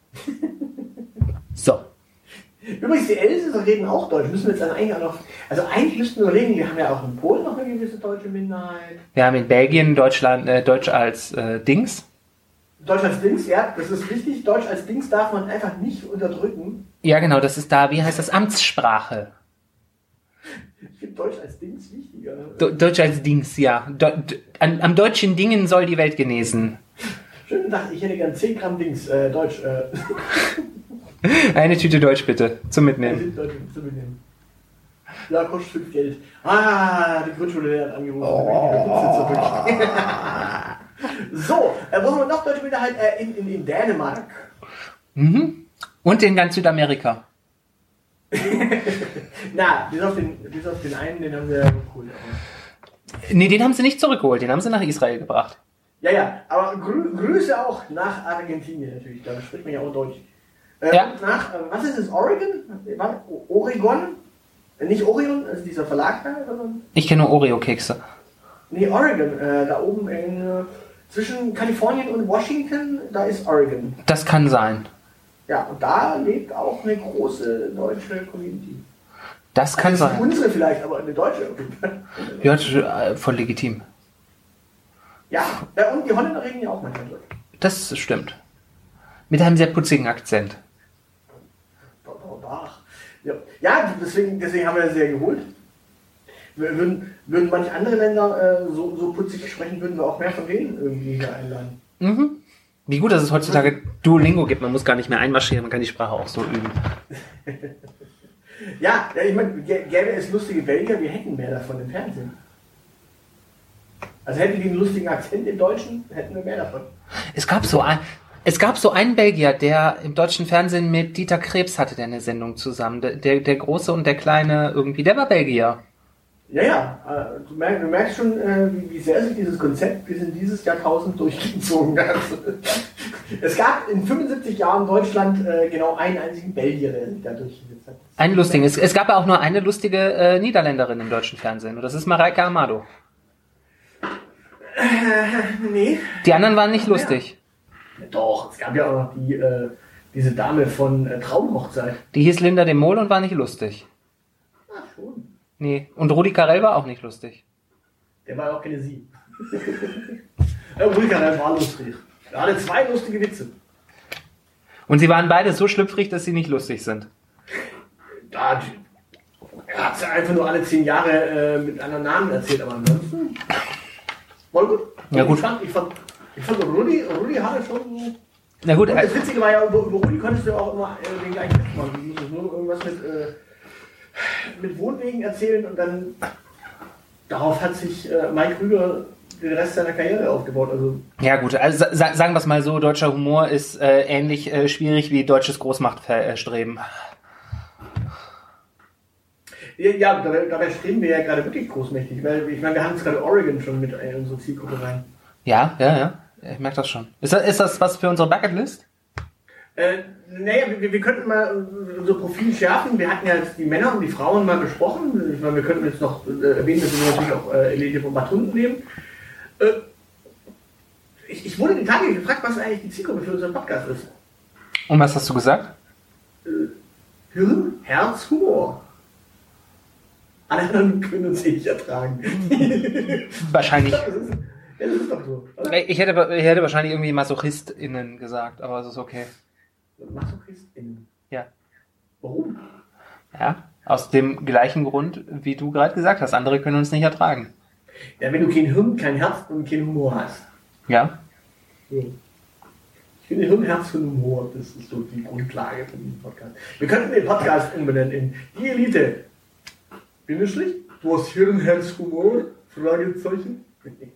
So. Übrigens, die Elsässer reden auch Deutsch. Müssen wir jetzt dann eigentlich auch noch. Also, eigentlich müssten wir überlegen, wir haben ja auch in Polen noch eine gewisse deutsche Minderheit. Wir haben in Belgien Deutschland, äh, Deutsch als äh, Dings. Deutsch als Dings, ja, das ist wichtig. Deutsch als Dings darf man einfach nicht unterdrücken. Ja, genau, das ist da, wie heißt das, Amtssprache. Ich finde Deutsch als Dings wichtiger. Do- Deutsch als Dings, ja. Do- d- an, am deutschen Dingen soll die Welt genesen. Schönen Tag, ich hätte gern zehn Gramm Dings, äh, Deutsch, äh. Eine Tüte Deutsch bitte, zum Mitnehmen. Deutsch zu mitnehmen. Ja, kostet fünf Geld. Ah, die Grundschule hat angerufen. Oh. So, äh, wo haben wir noch deutsche Minderheit? Äh, in, in, in Dänemark. Mhm. Und in ganz Südamerika. Na, bis auf, den, bis auf den einen, den haben wir geholt. Nee, den haben sie nicht zurückgeholt, den haben sie nach Israel gebracht. Ja, ja, aber grü Grüße auch nach Argentinien natürlich, da spricht man ja auch Deutsch. Äh, Ja. und nach, äh, was ist es, Oregon? Warte, O- Oregon? Äh, nicht Orion, also dieser Verlag da, sondern... Ich kenne nur Oreo-Kekse. Nee, Oregon, äh, da oben in, äh, zwischen Kalifornien und Washington, da ist Oregon. Das kann sein. Ja, und da lebt auch eine große deutsche Community. Das kann Also nicht sein. unsere vielleicht, aber eine deutsche auf jeden Fall. Ja, das ist, äh, voll legitim. Ja, ja, und die Holländer reden ja auch manchmal Deutsch. Das stimmt. Mit einem sehr putzigen Akzent. Ja, ja deswegen, deswegen haben wir das ja geholt. Wir würden, würden manche andere Länder äh, so, so putzig sprechen, würden wir auch mehr von denen irgendwie hier einladen. Mhm. Wie gut, dass es heutzutage Duolingo gibt. Man muss gar nicht mehr einmarschieren, man kann die Sprache auch so üben. Ja, ja, ich meine, gäbe es lustige Belgier, wir hätten mehr davon im Fernsehen. Also hätten die einen lustigen Akzent im Deutschen, hätten wir mehr davon. Es gab so ein, es gab so einen Belgier, der im deutschen Fernsehen mit Dieter Krebs hatte, der eine Sendung zusammen. Der, der, der Große und der Kleine irgendwie, der war Belgier. Ja, ja, äh, du, merkst, du merkst schon, äh, wie, wie sehr sich dieses Konzept bis in dieses Jahrtausend durchgezogen hat. Es gab in fünfundsiebzig Jahren Deutschland äh, genau einen einzigen Belgier, der sich da durchgesetzt hat. Einen lustigen. Es, es gab ja auch nur eine lustige äh, Niederländerin im deutschen Fernsehen. Und das ist Mareike Amado. Äh, nee. Die anderen waren nicht lustig. Ja, doch, es gab ja auch noch die, äh, diese Dame von äh, Traumhochzeit. Die hieß Linda de Mol und war nicht lustig. Ach schon. Nee. Und Rudi Carell war auch nicht lustig. Der war ja auch keine Sie. Ja, Rudi Carell war lustig. Er hatte zwei lustige Witze. Und sie waren beide so schlüpfrig, dass sie nicht lustig sind. Da, er hat es ja einfach nur alle zehn Jahre äh, mit anderen Namen erzählt, aber ansonsten war gut. Ja, gut. Ich fand, ich fand, ich fand Rudi, Rudi hatte schon Na gut, Und das Witzige war ja, über, über Rudi konntest du auch immer äh, den gleichen Witz machen. Du musstest nur irgendwas mit, äh, mit Wohnwegen erzählen und dann darauf hat sich äh, Mike Krüger den Rest seiner Karriere aufgebaut. Also ja gut, also sa- sagen wir es mal so, deutscher Humor ist äh, ähnlich äh, schwierig wie deutsches Großmachtstreben. Ja, ja dabei, dabei streben wir ja gerade wirklich großmächtig, weil ich meine, wir haben jetzt gerade Oregon schon mit in unsere Zielgruppe rein. Ja, ja, ja, ich merke das schon. Ist das, ist das was für unsere Bucketlist? Äh, naja, wir, wir könnten mal unser Profil schärfen. Wir hatten ja jetzt die Männer und die Frauen mal besprochen. Ich meine, wir könnten jetzt noch äh, erwähnen, dass wir natürlich auch äh, Elite von Bad Hunden nehmen. Äh, ich, ich wurde die Tage gefragt, was eigentlich die Zielgruppe für unseren Podcast ist. Und was hast du gesagt? Äh, Hirn, Herz, Humor. Alle anderen können uns eh nicht ertragen. Wahrscheinlich. Das ist, ja, das ist doch so, oder? Ich hätte, ich hätte wahrscheinlich irgendwie MasochistInnen gesagt, aber es ist okay. MasochistInnen? Ja. Warum? Ja, aus dem gleichen Grund, wie du gerade gesagt hast. Andere können uns nicht ertragen. Ja, wenn du kein Hirn, kein Herz und kein Humor hast. Ja. So. Ich finde Hirn, Herz und Humor, das ist so die Grundlage von diesem Podcast. Wir könnten den Podcast umbenennen in Die Elite. Bindestrich? Du hast Hirn, Herz, Humor? Fragezeichen.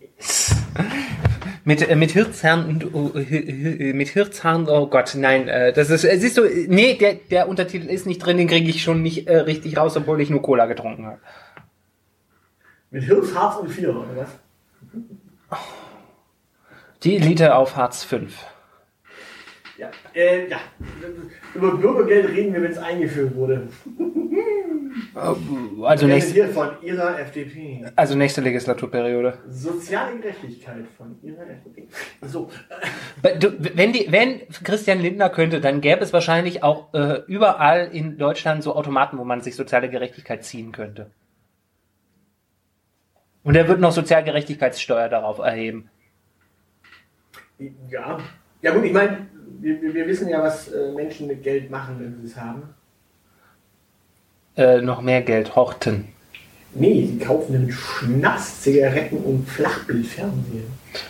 Mit, äh, mit Hirzhahn und oh, äh, mit Hirzhahn, oh Gott, nein, äh, das ist, äh, siehst du, nee, der, der Untertitel ist nicht drin, den kriege ich schon nicht äh, richtig raus, obwohl ich nur Cola getrunken habe. Mit Hirz, Harz und Vier, oder was? Die Elite auf Hartz fünf. Ja, äh, ja. Über Bürgergeld reden wir, wenn es eingeführt wurde. Also nächste, Hier von Ihrer F D P. also nächste Legislaturperiode. Soziale Gerechtigkeit von Ihrer F D P. So. Du, wenn, die, wenn Christian Lindner könnte, dann gäbe es wahrscheinlich auch äh, überall in Deutschland so Automaten, wo man sich soziale Gerechtigkeit ziehen könnte. Und er wird noch Sozialgerechtigkeitssteuer darauf erheben. Ja. Ja gut, ich meine, wir, wir wissen ja, was äh, Menschen mit Geld machen, wenn sie es haben. Äh, noch mehr Geld horten. Nee, sie kaufen nämlich Schnaps, Zigaretten und Flachbildfernsehen.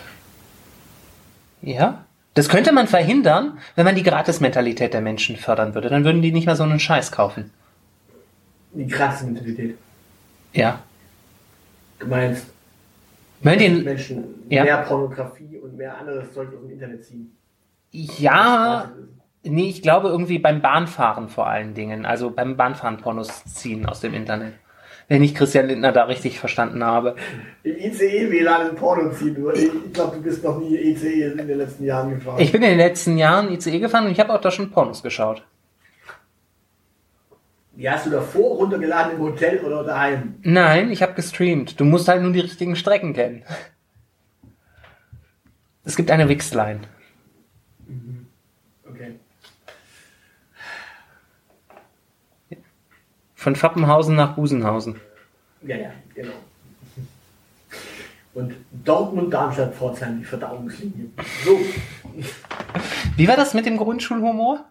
Ja? Das könnte man verhindern, wenn man die Gratismentalität der Menschen fördern würde. Dann würden die nicht mehr so einen Scheiß kaufen. Die Gratismentalität. Ja. Du meinst, Wenn dass die, Menschen ja. mehr Pornografie und mehr anderes Zeug aus dem Internet ziehen. ja, nee, ich glaube irgendwie beim Bahnfahren vor allen Dingen. Also beim Bahnfahren Pornos ziehen aus dem Internet. Wenn ich Christian Lindner da richtig verstanden habe. Im I C E-W L A N in Porno ziehen. Du, ich ich glaube, du bist noch nie I C E in den letzten Jahren gefahren. Ich bin in den letzten Jahren I C E gefahren und ich habe auch da schon Pornos geschaut. Die hast du davor runtergeladen im Hotel oder daheim? Nein, ich habe gestreamt. Du musst halt nur die richtigen Strecken kennen. Es gibt eine Wixline. Okay. Von Fappenhausen nach Busenhausen. Ja, ja, genau. Und Dortmund-Darmstadt-Pforzheim, die Verdauungslinie. So. Wie war das mit dem Grundschulhumor?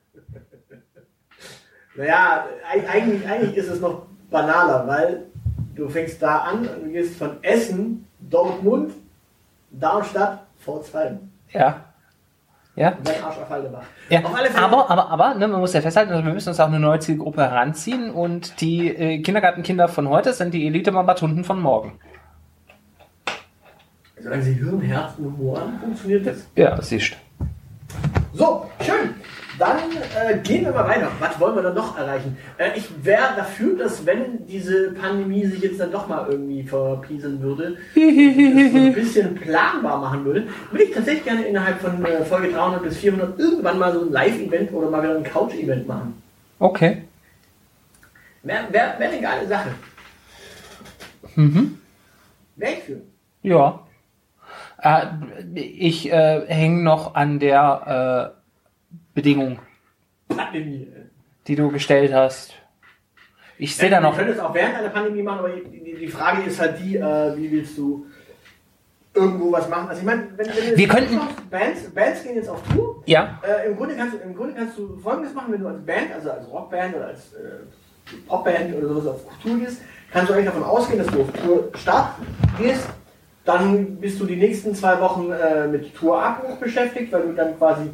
Naja, eigentlich, eigentlich ist es noch banaler, weil du fängst da an und du gehst von Essen, Dortmund, Darmstadt, Pforzheim. Ja. Ja. Und dein Arsch auf Halde Ja, auf alle Fälle. aber, aber, aber, ne, man muss ja festhalten, also wir müssen uns auch eine neue Zielgruppe heranziehen und die äh, Kindergartenkinder von heute sind die Elite-Mambatunden von morgen. Solange sie Hirn, Herz und Humor haben, funktioniert das. Ja, siehst du. So, schön. Dann äh, gehen wir mal weiter. Was wollen wir dann noch erreichen? Äh, ich wäre dafür, dass wenn diese Pandemie sich jetzt dann doch mal irgendwie verpieseln würde, das so ein bisschen planbar machen würde, würde ich tatsächlich gerne innerhalb von äh, Folge dreihundert bis vierhundert irgendwann mal so ein Live-Event oder mal wieder ein Couch-Event machen. Okay. Wäre wär, wär eine geile Sache. Mhm. Wäre ich für. Ja. Äh, ich äh, hänge noch an der äh, Bedingung, Pandemie. die du gestellt hast. Ich sehe da noch. Wir können es auch während einer Pandemie machen, aber die, die Frage ist halt die, äh, wie willst du irgendwo was machen? Also ich meine, wenn, wenn du Wir könnten- schaust, Bands, Bands gehen jetzt auf Tour. Ja. Äh, im, Grunde kannst du, Im Grunde kannst du Folgendes machen, wenn du als Band, also als Rockband oder als äh, Popband oder sowas auf Tour gehst, kannst du eigentlich davon ausgehen, dass du auf Tour Start gehst. Dann bist du die nächsten zwei Wochen äh, mit Tourabbruch beschäftigt, weil du dann quasi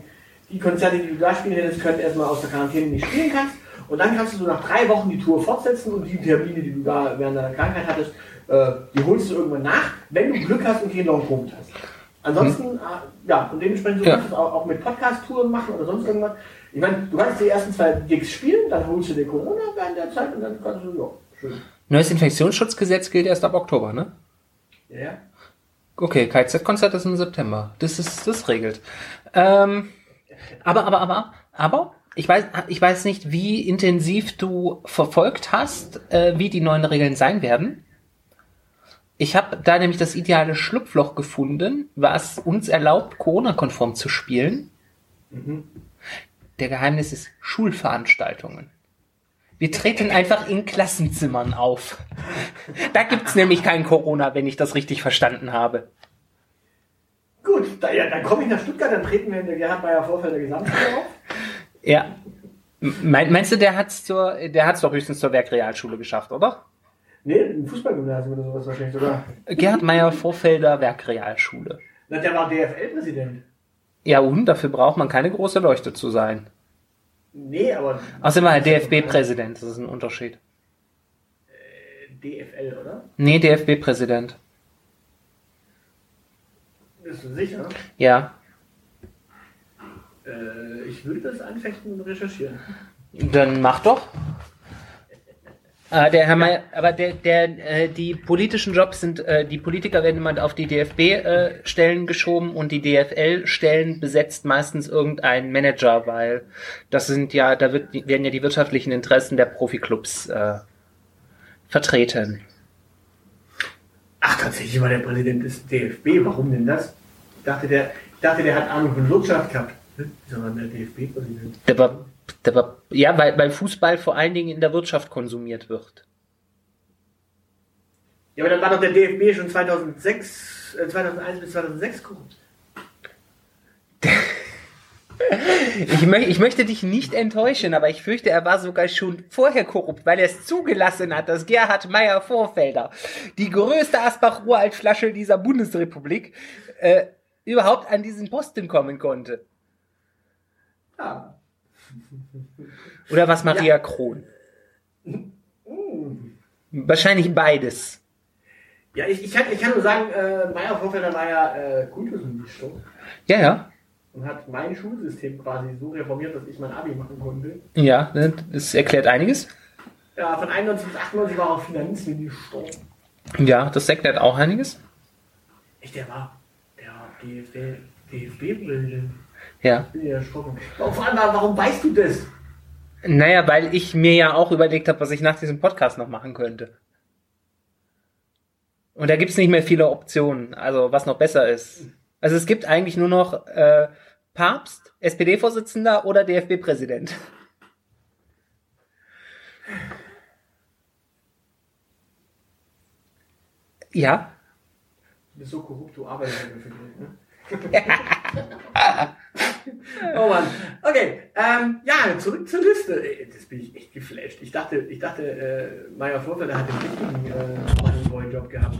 die Konzerte, die du da spielen hättest, können erstmal aus der Quarantäne nicht spielen kannst. Und dann kannst du so nach drei Wochen die Tour fortsetzen und die Termine, die du da während deiner Krankheit hattest, äh, die holst du irgendwann nach, wenn du Glück hast und keinen Long-Covid hast. Ansonsten, hm. äh, ja, und dementsprechend, du ja. kannst es auch, auch mit Podcast-Touren machen oder sonst irgendwas. Ich meine, du kannst die ersten zwei Gigs spielen, dann holst du dir Corona während der Zeit und dann kannst du, ja, schön. Neues Infektionsschutzgesetz gilt erst ab Oktober, ne? Ja. Okay, K Z-Konzert ist im September. Das ist, das regelt. Ähm, aber, aber, aber, aber, ich weiß, ich weiß nicht, wie intensiv du verfolgt hast, äh, wie die neuen Regeln sein werden. Ich habe da nämlich das ideale Schlupfloch gefunden, was uns erlaubt, Corona-konform zu spielen. Mhm. Der Geheimnis ist Schulveranstaltungen. Wir treten einfach in Klassenzimmern auf. Da gibt's nämlich kein Corona, wenn ich das richtig verstanden habe. Gut, da, ja, dann komme ich nach Stuttgart, dann treten wir in der Gerhard Meyer Vorfelder Gesamtschule auf. Ja. Mein, meinst du, der hat's zur, der hat's doch höchstens zur Werkrealschule geschafft, oder? Nee, ein Fußballgymnasium oder sowas wahrscheinlich sogar. Gerhard Meyer Vorfelder Werkrealschule. Na, der war D F L-Präsident. Ja, und dafür braucht man keine große Leuchte zu sein. Nee, aber... Außerdem war er D F B-Präsident, das ist ein Unterschied. Äh, D F L, oder? Nee, D F B-Präsident. Bist du sicher? Ja. Äh, ich würde das anfechten und recherchieren. Dann mach doch. Äh, der Herr Mayer, aber der, der, äh, die politischen Jobs sind, äh, die Politiker werden immer auf die D F B-Stellen äh, geschoben und die D F L-Stellen besetzt meistens irgendein Manager, weil das sind ja, da wird, werden ja die wirtschaftlichen Interessen der Profiklubs äh, vertreten. Ach, tatsächlich war der Präsident des D F B. Warum denn das? Ich dachte, der, ich dachte, der hat Ahnung von Wirtschaft gehabt. Wieso war der D F B-Präsident? Der war Der war, ja, weil, weil Fußball vor allen Dingen in der Wirtschaft konsumiert wird. Ja, aber dann war doch der D F B schon zweitausendsechs, äh, zweitausendeins bis zweitausendsechs korrupt. Ich, mö- ich möchte dich nicht enttäuschen, aber ich fürchte, er war sogar schon vorher korrupt, weil er es zugelassen hat, dass Gerhard Meyer Vorfelder, die größte Asbach-Uralt-Flasche dieser Bundesrepublik, äh, überhaupt an diesen Posten kommen konnte. Ja. Oder was Maria ja. Krohn? Wahrscheinlich beides. Ja, ich, ich, kann, ich kann nur sagen, äh, Meyer Vorfelder war ja äh, Kultusminister. Ja, ja. Und hat mein Schulsystem quasi so reformiert, dass ich mein Abi machen konnte. Ja, das erklärt einiges. Ja, von einundneunzig bis achtundneunzig war er auch Finanzminister. Ja, das erklärt auch einiges. Echt, der war der D F B-Präsident. Ja. Ich bin ja erschrocken. Vor allem, warum weißt du das? Naja, weil ich mir ja auch überlegt habe, was ich nach diesem Podcast noch machen könnte. Und da gibt's nicht mehr viele Optionen, also was noch besser ist. Also es gibt eigentlich nur noch äh, Papst, S P D-Vorsitzender oder D F B-Präsident. Ja. Du bist so korrupt, du arbeitest ja für Geld, ne? Oh Mann. Okay, ähm, ja, zurück zur Liste. Das bin ich echt geflasht. Ich dachte, ich dachte, äh, Meyer Vorfelder hat den richtigen äh, Moneyboy-Job gehabt.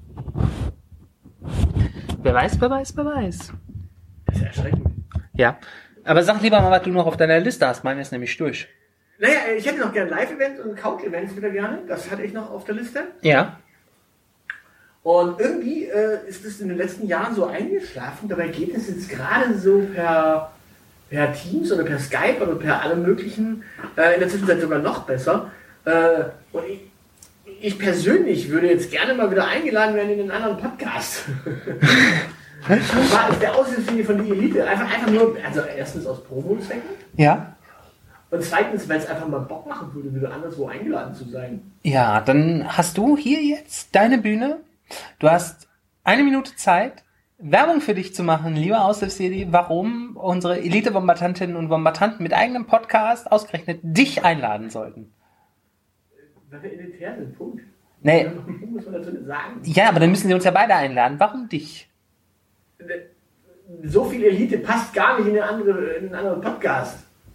Wer weiß, wer weiß, wer weiß. Das ist erschreckend. Ja, aber sag lieber mal, was du noch auf deiner Liste hast. Meine ist nämlich durch. Naja, ich hätte noch gerne Live-Events und Couch-Events wieder gerne. Das hatte ich noch auf der Liste. Ja. Und irgendwie äh, ist es in den letzten Jahren so eingeschlafen. Dabei geht es jetzt gerade so per, per Teams oder per Skype oder per allem möglichen, äh, in der Zwischenzeit sogar noch besser. Äh, und ich, ich persönlich würde jetzt gerne mal wieder eingeladen werden in einen anderen Podcast. Das war der Aushilfslinie von die Elite. Einfach, einfach nur, also erstens aus Promo-Zwecken. Ja. Und zweitens, weil es einfach mal Bock machen würde, wieder anderswo eingeladen zu sein. Ja, dann hast du hier jetzt deine Bühne. Du hast eine Minute Zeit, Werbung für dich zu machen, lieber Aushilfsjedi, warum unsere Elite-Bombardantinnen und Bombardanten mit eigenem Podcast ausgerechnet dich einladen sollten. Weil wir elitär sind, Punkt. Nee. Muss man dazu sagen. Ja, aber dann müssen sie uns ja beide einladen. Warum dich? So viel Elite passt gar nicht in einen anderen, in einen anderen Podcast.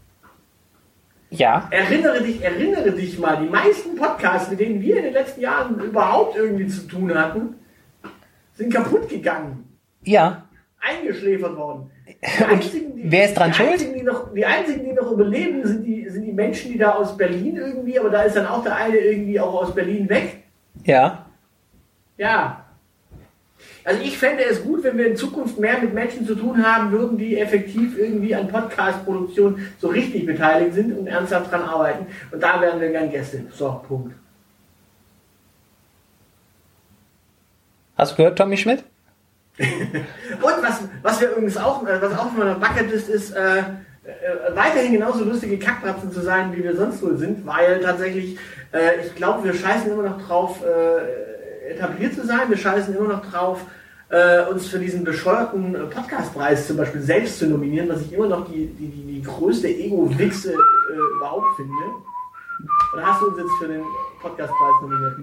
Ja. Erinnere dich, erinnere dich mal, die meisten Podcasts, mit denen wir in den letzten Jahren überhaupt irgendwie zu tun hatten, sind kaputt gegangen. Ja. Eingeschläfert worden. Die einzigen, die, wer ist dran die schuld? Einzigen, die, noch, die einzigen, die noch überleben, sind die, sind die Menschen, die da aus Berlin irgendwie, aber da ist dann auch der eine irgendwie auch aus Berlin weg. Ja. Ja. Also ich fände es gut, wenn wir in Zukunft mehr mit Menschen zu tun haben würden, die effektiv irgendwie an Podcast-Produktion so richtig beteiligt sind und ernsthaft dran arbeiten. Und da wären wir gern Gäste. So, Punkt. Hast du gehört, Tommy Schmidt? Und was, was wir übrigens auch, was auch auf meiner Bucketlist ist, äh, äh, weiterhin genauso lustige Kackbratzen zu sein, wie wir sonst wohl sind, weil tatsächlich, äh, ich glaube, wir scheißen immer noch drauf, äh, etabliert zu sein, wir scheißen immer noch drauf, äh, uns für diesen bescheuerten Podcastpreis zum Beispiel selbst zu nominieren, was ich immer noch die, die, die, die größte Ego-Wichse äh, überhaupt finde. Oder hast du uns jetzt für den Podcastpreis nominiert?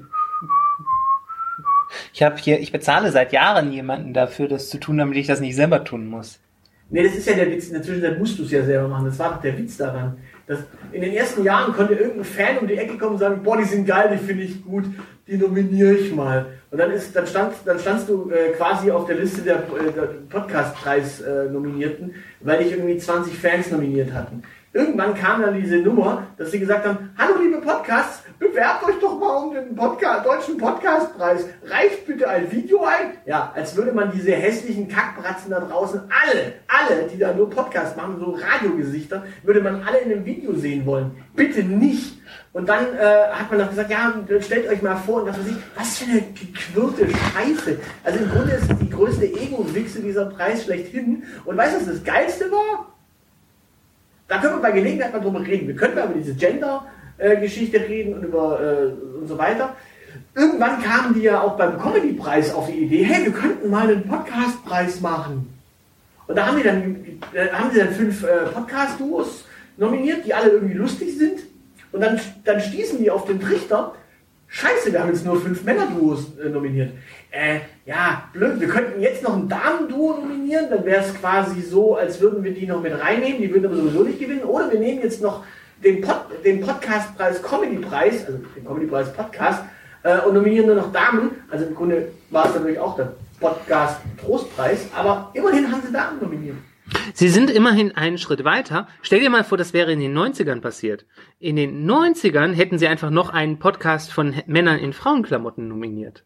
Ich habe hier, ich bezahle seit Jahren jemanden dafür, das zu tun, damit ich das nicht selber tun muss. Nee, das ist ja der Witz. In der Zwischenzeit musst du es ja selber machen. Das war doch der Witz daran. Dass in den ersten Jahren konnte irgendein Fan um die Ecke kommen und sagen, boah, die sind geil, die finde ich gut, die nominiere ich mal. Und dann ist, dann stand, dann standst du äh, quasi auf der Liste der, äh, der Podcastpreis-Nominierten, weil dich irgendwie zwanzig Fans nominiert hatten. Irgendwann kam dann diese Nummer, dass sie gesagt haben, hallo liebe Podcasts, bewerbt euch doch mal um den Podcast, deutschen Podcastpreis. Reicht bitte ein Video ein? Ja, als würde man diese hässlichen Kackbratzen da draußen, alle, alle, die da nur Podcast machen, so Radiogesichter, würde man alle in einem Video sehen wollen. Bitte nicht. Und dann äh, hat man noch gesagt, ja, stellt euch mal vor, und was weiß ich, was für eine gequirlte Scheiße. Also im Grunde ist es die größte Ego-Wichse dieser Preis schlechthin. Und weißt du, was das Geilste war? Da können wir bei Gelegenheit mal drüber reden. Wir können mal über diese Gender-Geschichte reden und über äh, und so weiter. Irgendwann kamen die ja auch beim Comedy-Preis auf die Idee, hey, wir könnten mal einen Podcast-Preis machen. Und da haben die dann, äh, haben die dann fünf äh, Podcast-Duos nominiert, die alle irgendwie lustig sind. Und dann, dann stießen die auf den Trichter, scheiße, wir haben jetzt nur fünf Männer-Duos äh, nominiert. Äh, ja, blöd, wir könnten jetzt noch ein Damen-Duo nominieren, dann wäre es quasi so, als würden wir die noch mit reinnehmen, die würden aber sowieso nicht gewinnen. Oder wir nehmen jetzt noch den, Pod, den Podcast-Preis, Comedy-Preis, also den Comedy-Preis Podcast, äh, und nominieren nur noch Damen. Also im Grunde war es natürlich auch der Podcast-Trostpreis, aber immerhin haben sie Damen nominiert. Sie sind immerhin einen Schritt weiter. Stell dir mal vor, das wäre in den neunzigern passiert. In den neunzigern hätten sie einfach noch einen Podcast von Männern in Frauenklamotten nominiert.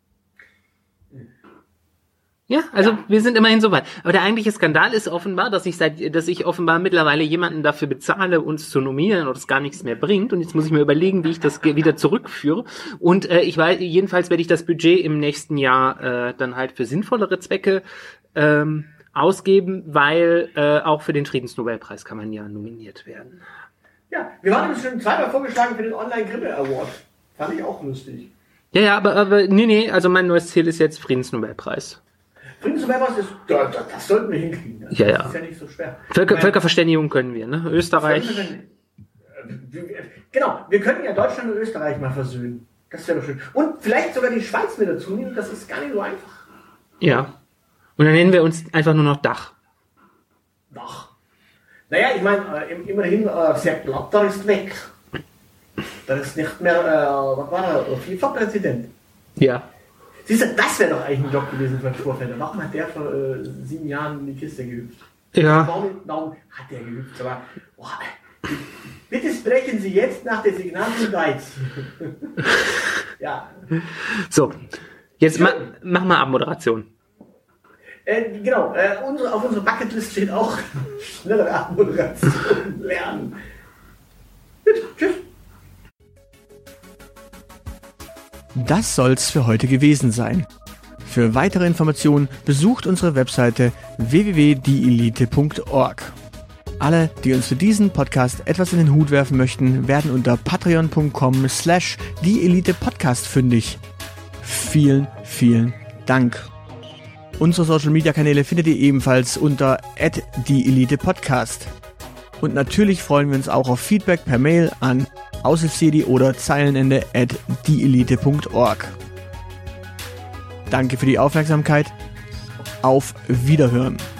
Ja, also ja. Wir sind immerhin so weit. Aber der eigentliche Skandal ist offenbar, dass ich seit, dass ich offenbar mittlerweile jemanden dafür bezahle, uns zu nominieren und es gar nichts mehr bringt. Und jetzt muss ich mir überlegen, wie ich das wieder zurückführe. Und äh, ich weiß, jedenfalls werde ich das Budget im nächsten Jahr äh, dann halt für sinnvollere Zwecke ähm, ausgeben, weil äh, auch für den Friedensnobelpreis kann man ja nominiert werden. Ja, wir waren uns schon zweimal vorgeschlagen für den Online-Grimme-Award. Fand ich auch lustig. Ja, ja, aber, aber nee, nee, also mein neues Ziel ist jetzt Friedensnobelpreis. Friedensnobelpreis ist, das, das sollten wir hinkriegen. Das ja, ja. ist ja nicht so schwer. Völker, Völkerverständigung können wir, ne? Österreich. Genau, wir könnten ja Deutschland und Österreich mal versöhnen. Das wäre doch schön. Und vielleicht sogar die Schweiz mit dazu nehmen, das ist gar nicht so einfach. Ja. Und dann nennen wir uns einfach nur noch Dach. Dach. Naja, ich meine, äh, immerhin, äh, Sepp Blatter ist weg. Da ist nicht mehr, äh, was war er, FIFA-Präsident. Ja. Siehst du, das wäre doch eigentlich ein Job gewesen für Sportfelder. Warum hat der vor äh, sieben Jahren in die Kiste gehüpft? Ja. Warum, warum hat der gehüpft? Aber, boah, bitte sprechen Sie jetzt nach der Signalung Geiz. Ja. So, jetzt ma, mach mal Abmoderation. Äh, genau, äh, unsere, auf unserer Bucketlist steht auch schnellere Abmoderation lernen. Gut, tschüss. Das soll's für heute gewesen sein. Für weitere Informationen besucht unsere Webseite w w w punkt die elite punkt org. Alle, die uns für diesen Podcast etwas in den Hut werfen möchten, werden unter patreon punkt com slash die elite podcast fündig. Vielen, vielen Dank. Unsere Social Media Kanäle findet ihr ebenfalls unter at die elite podcast. Und natürlich freuen wir uns auch auf Feedback per Mail an aushilfsjedi oder Zeilenende at die elite punkt org. Danke für die Aufmerksamkeit. Auf Wiederhören.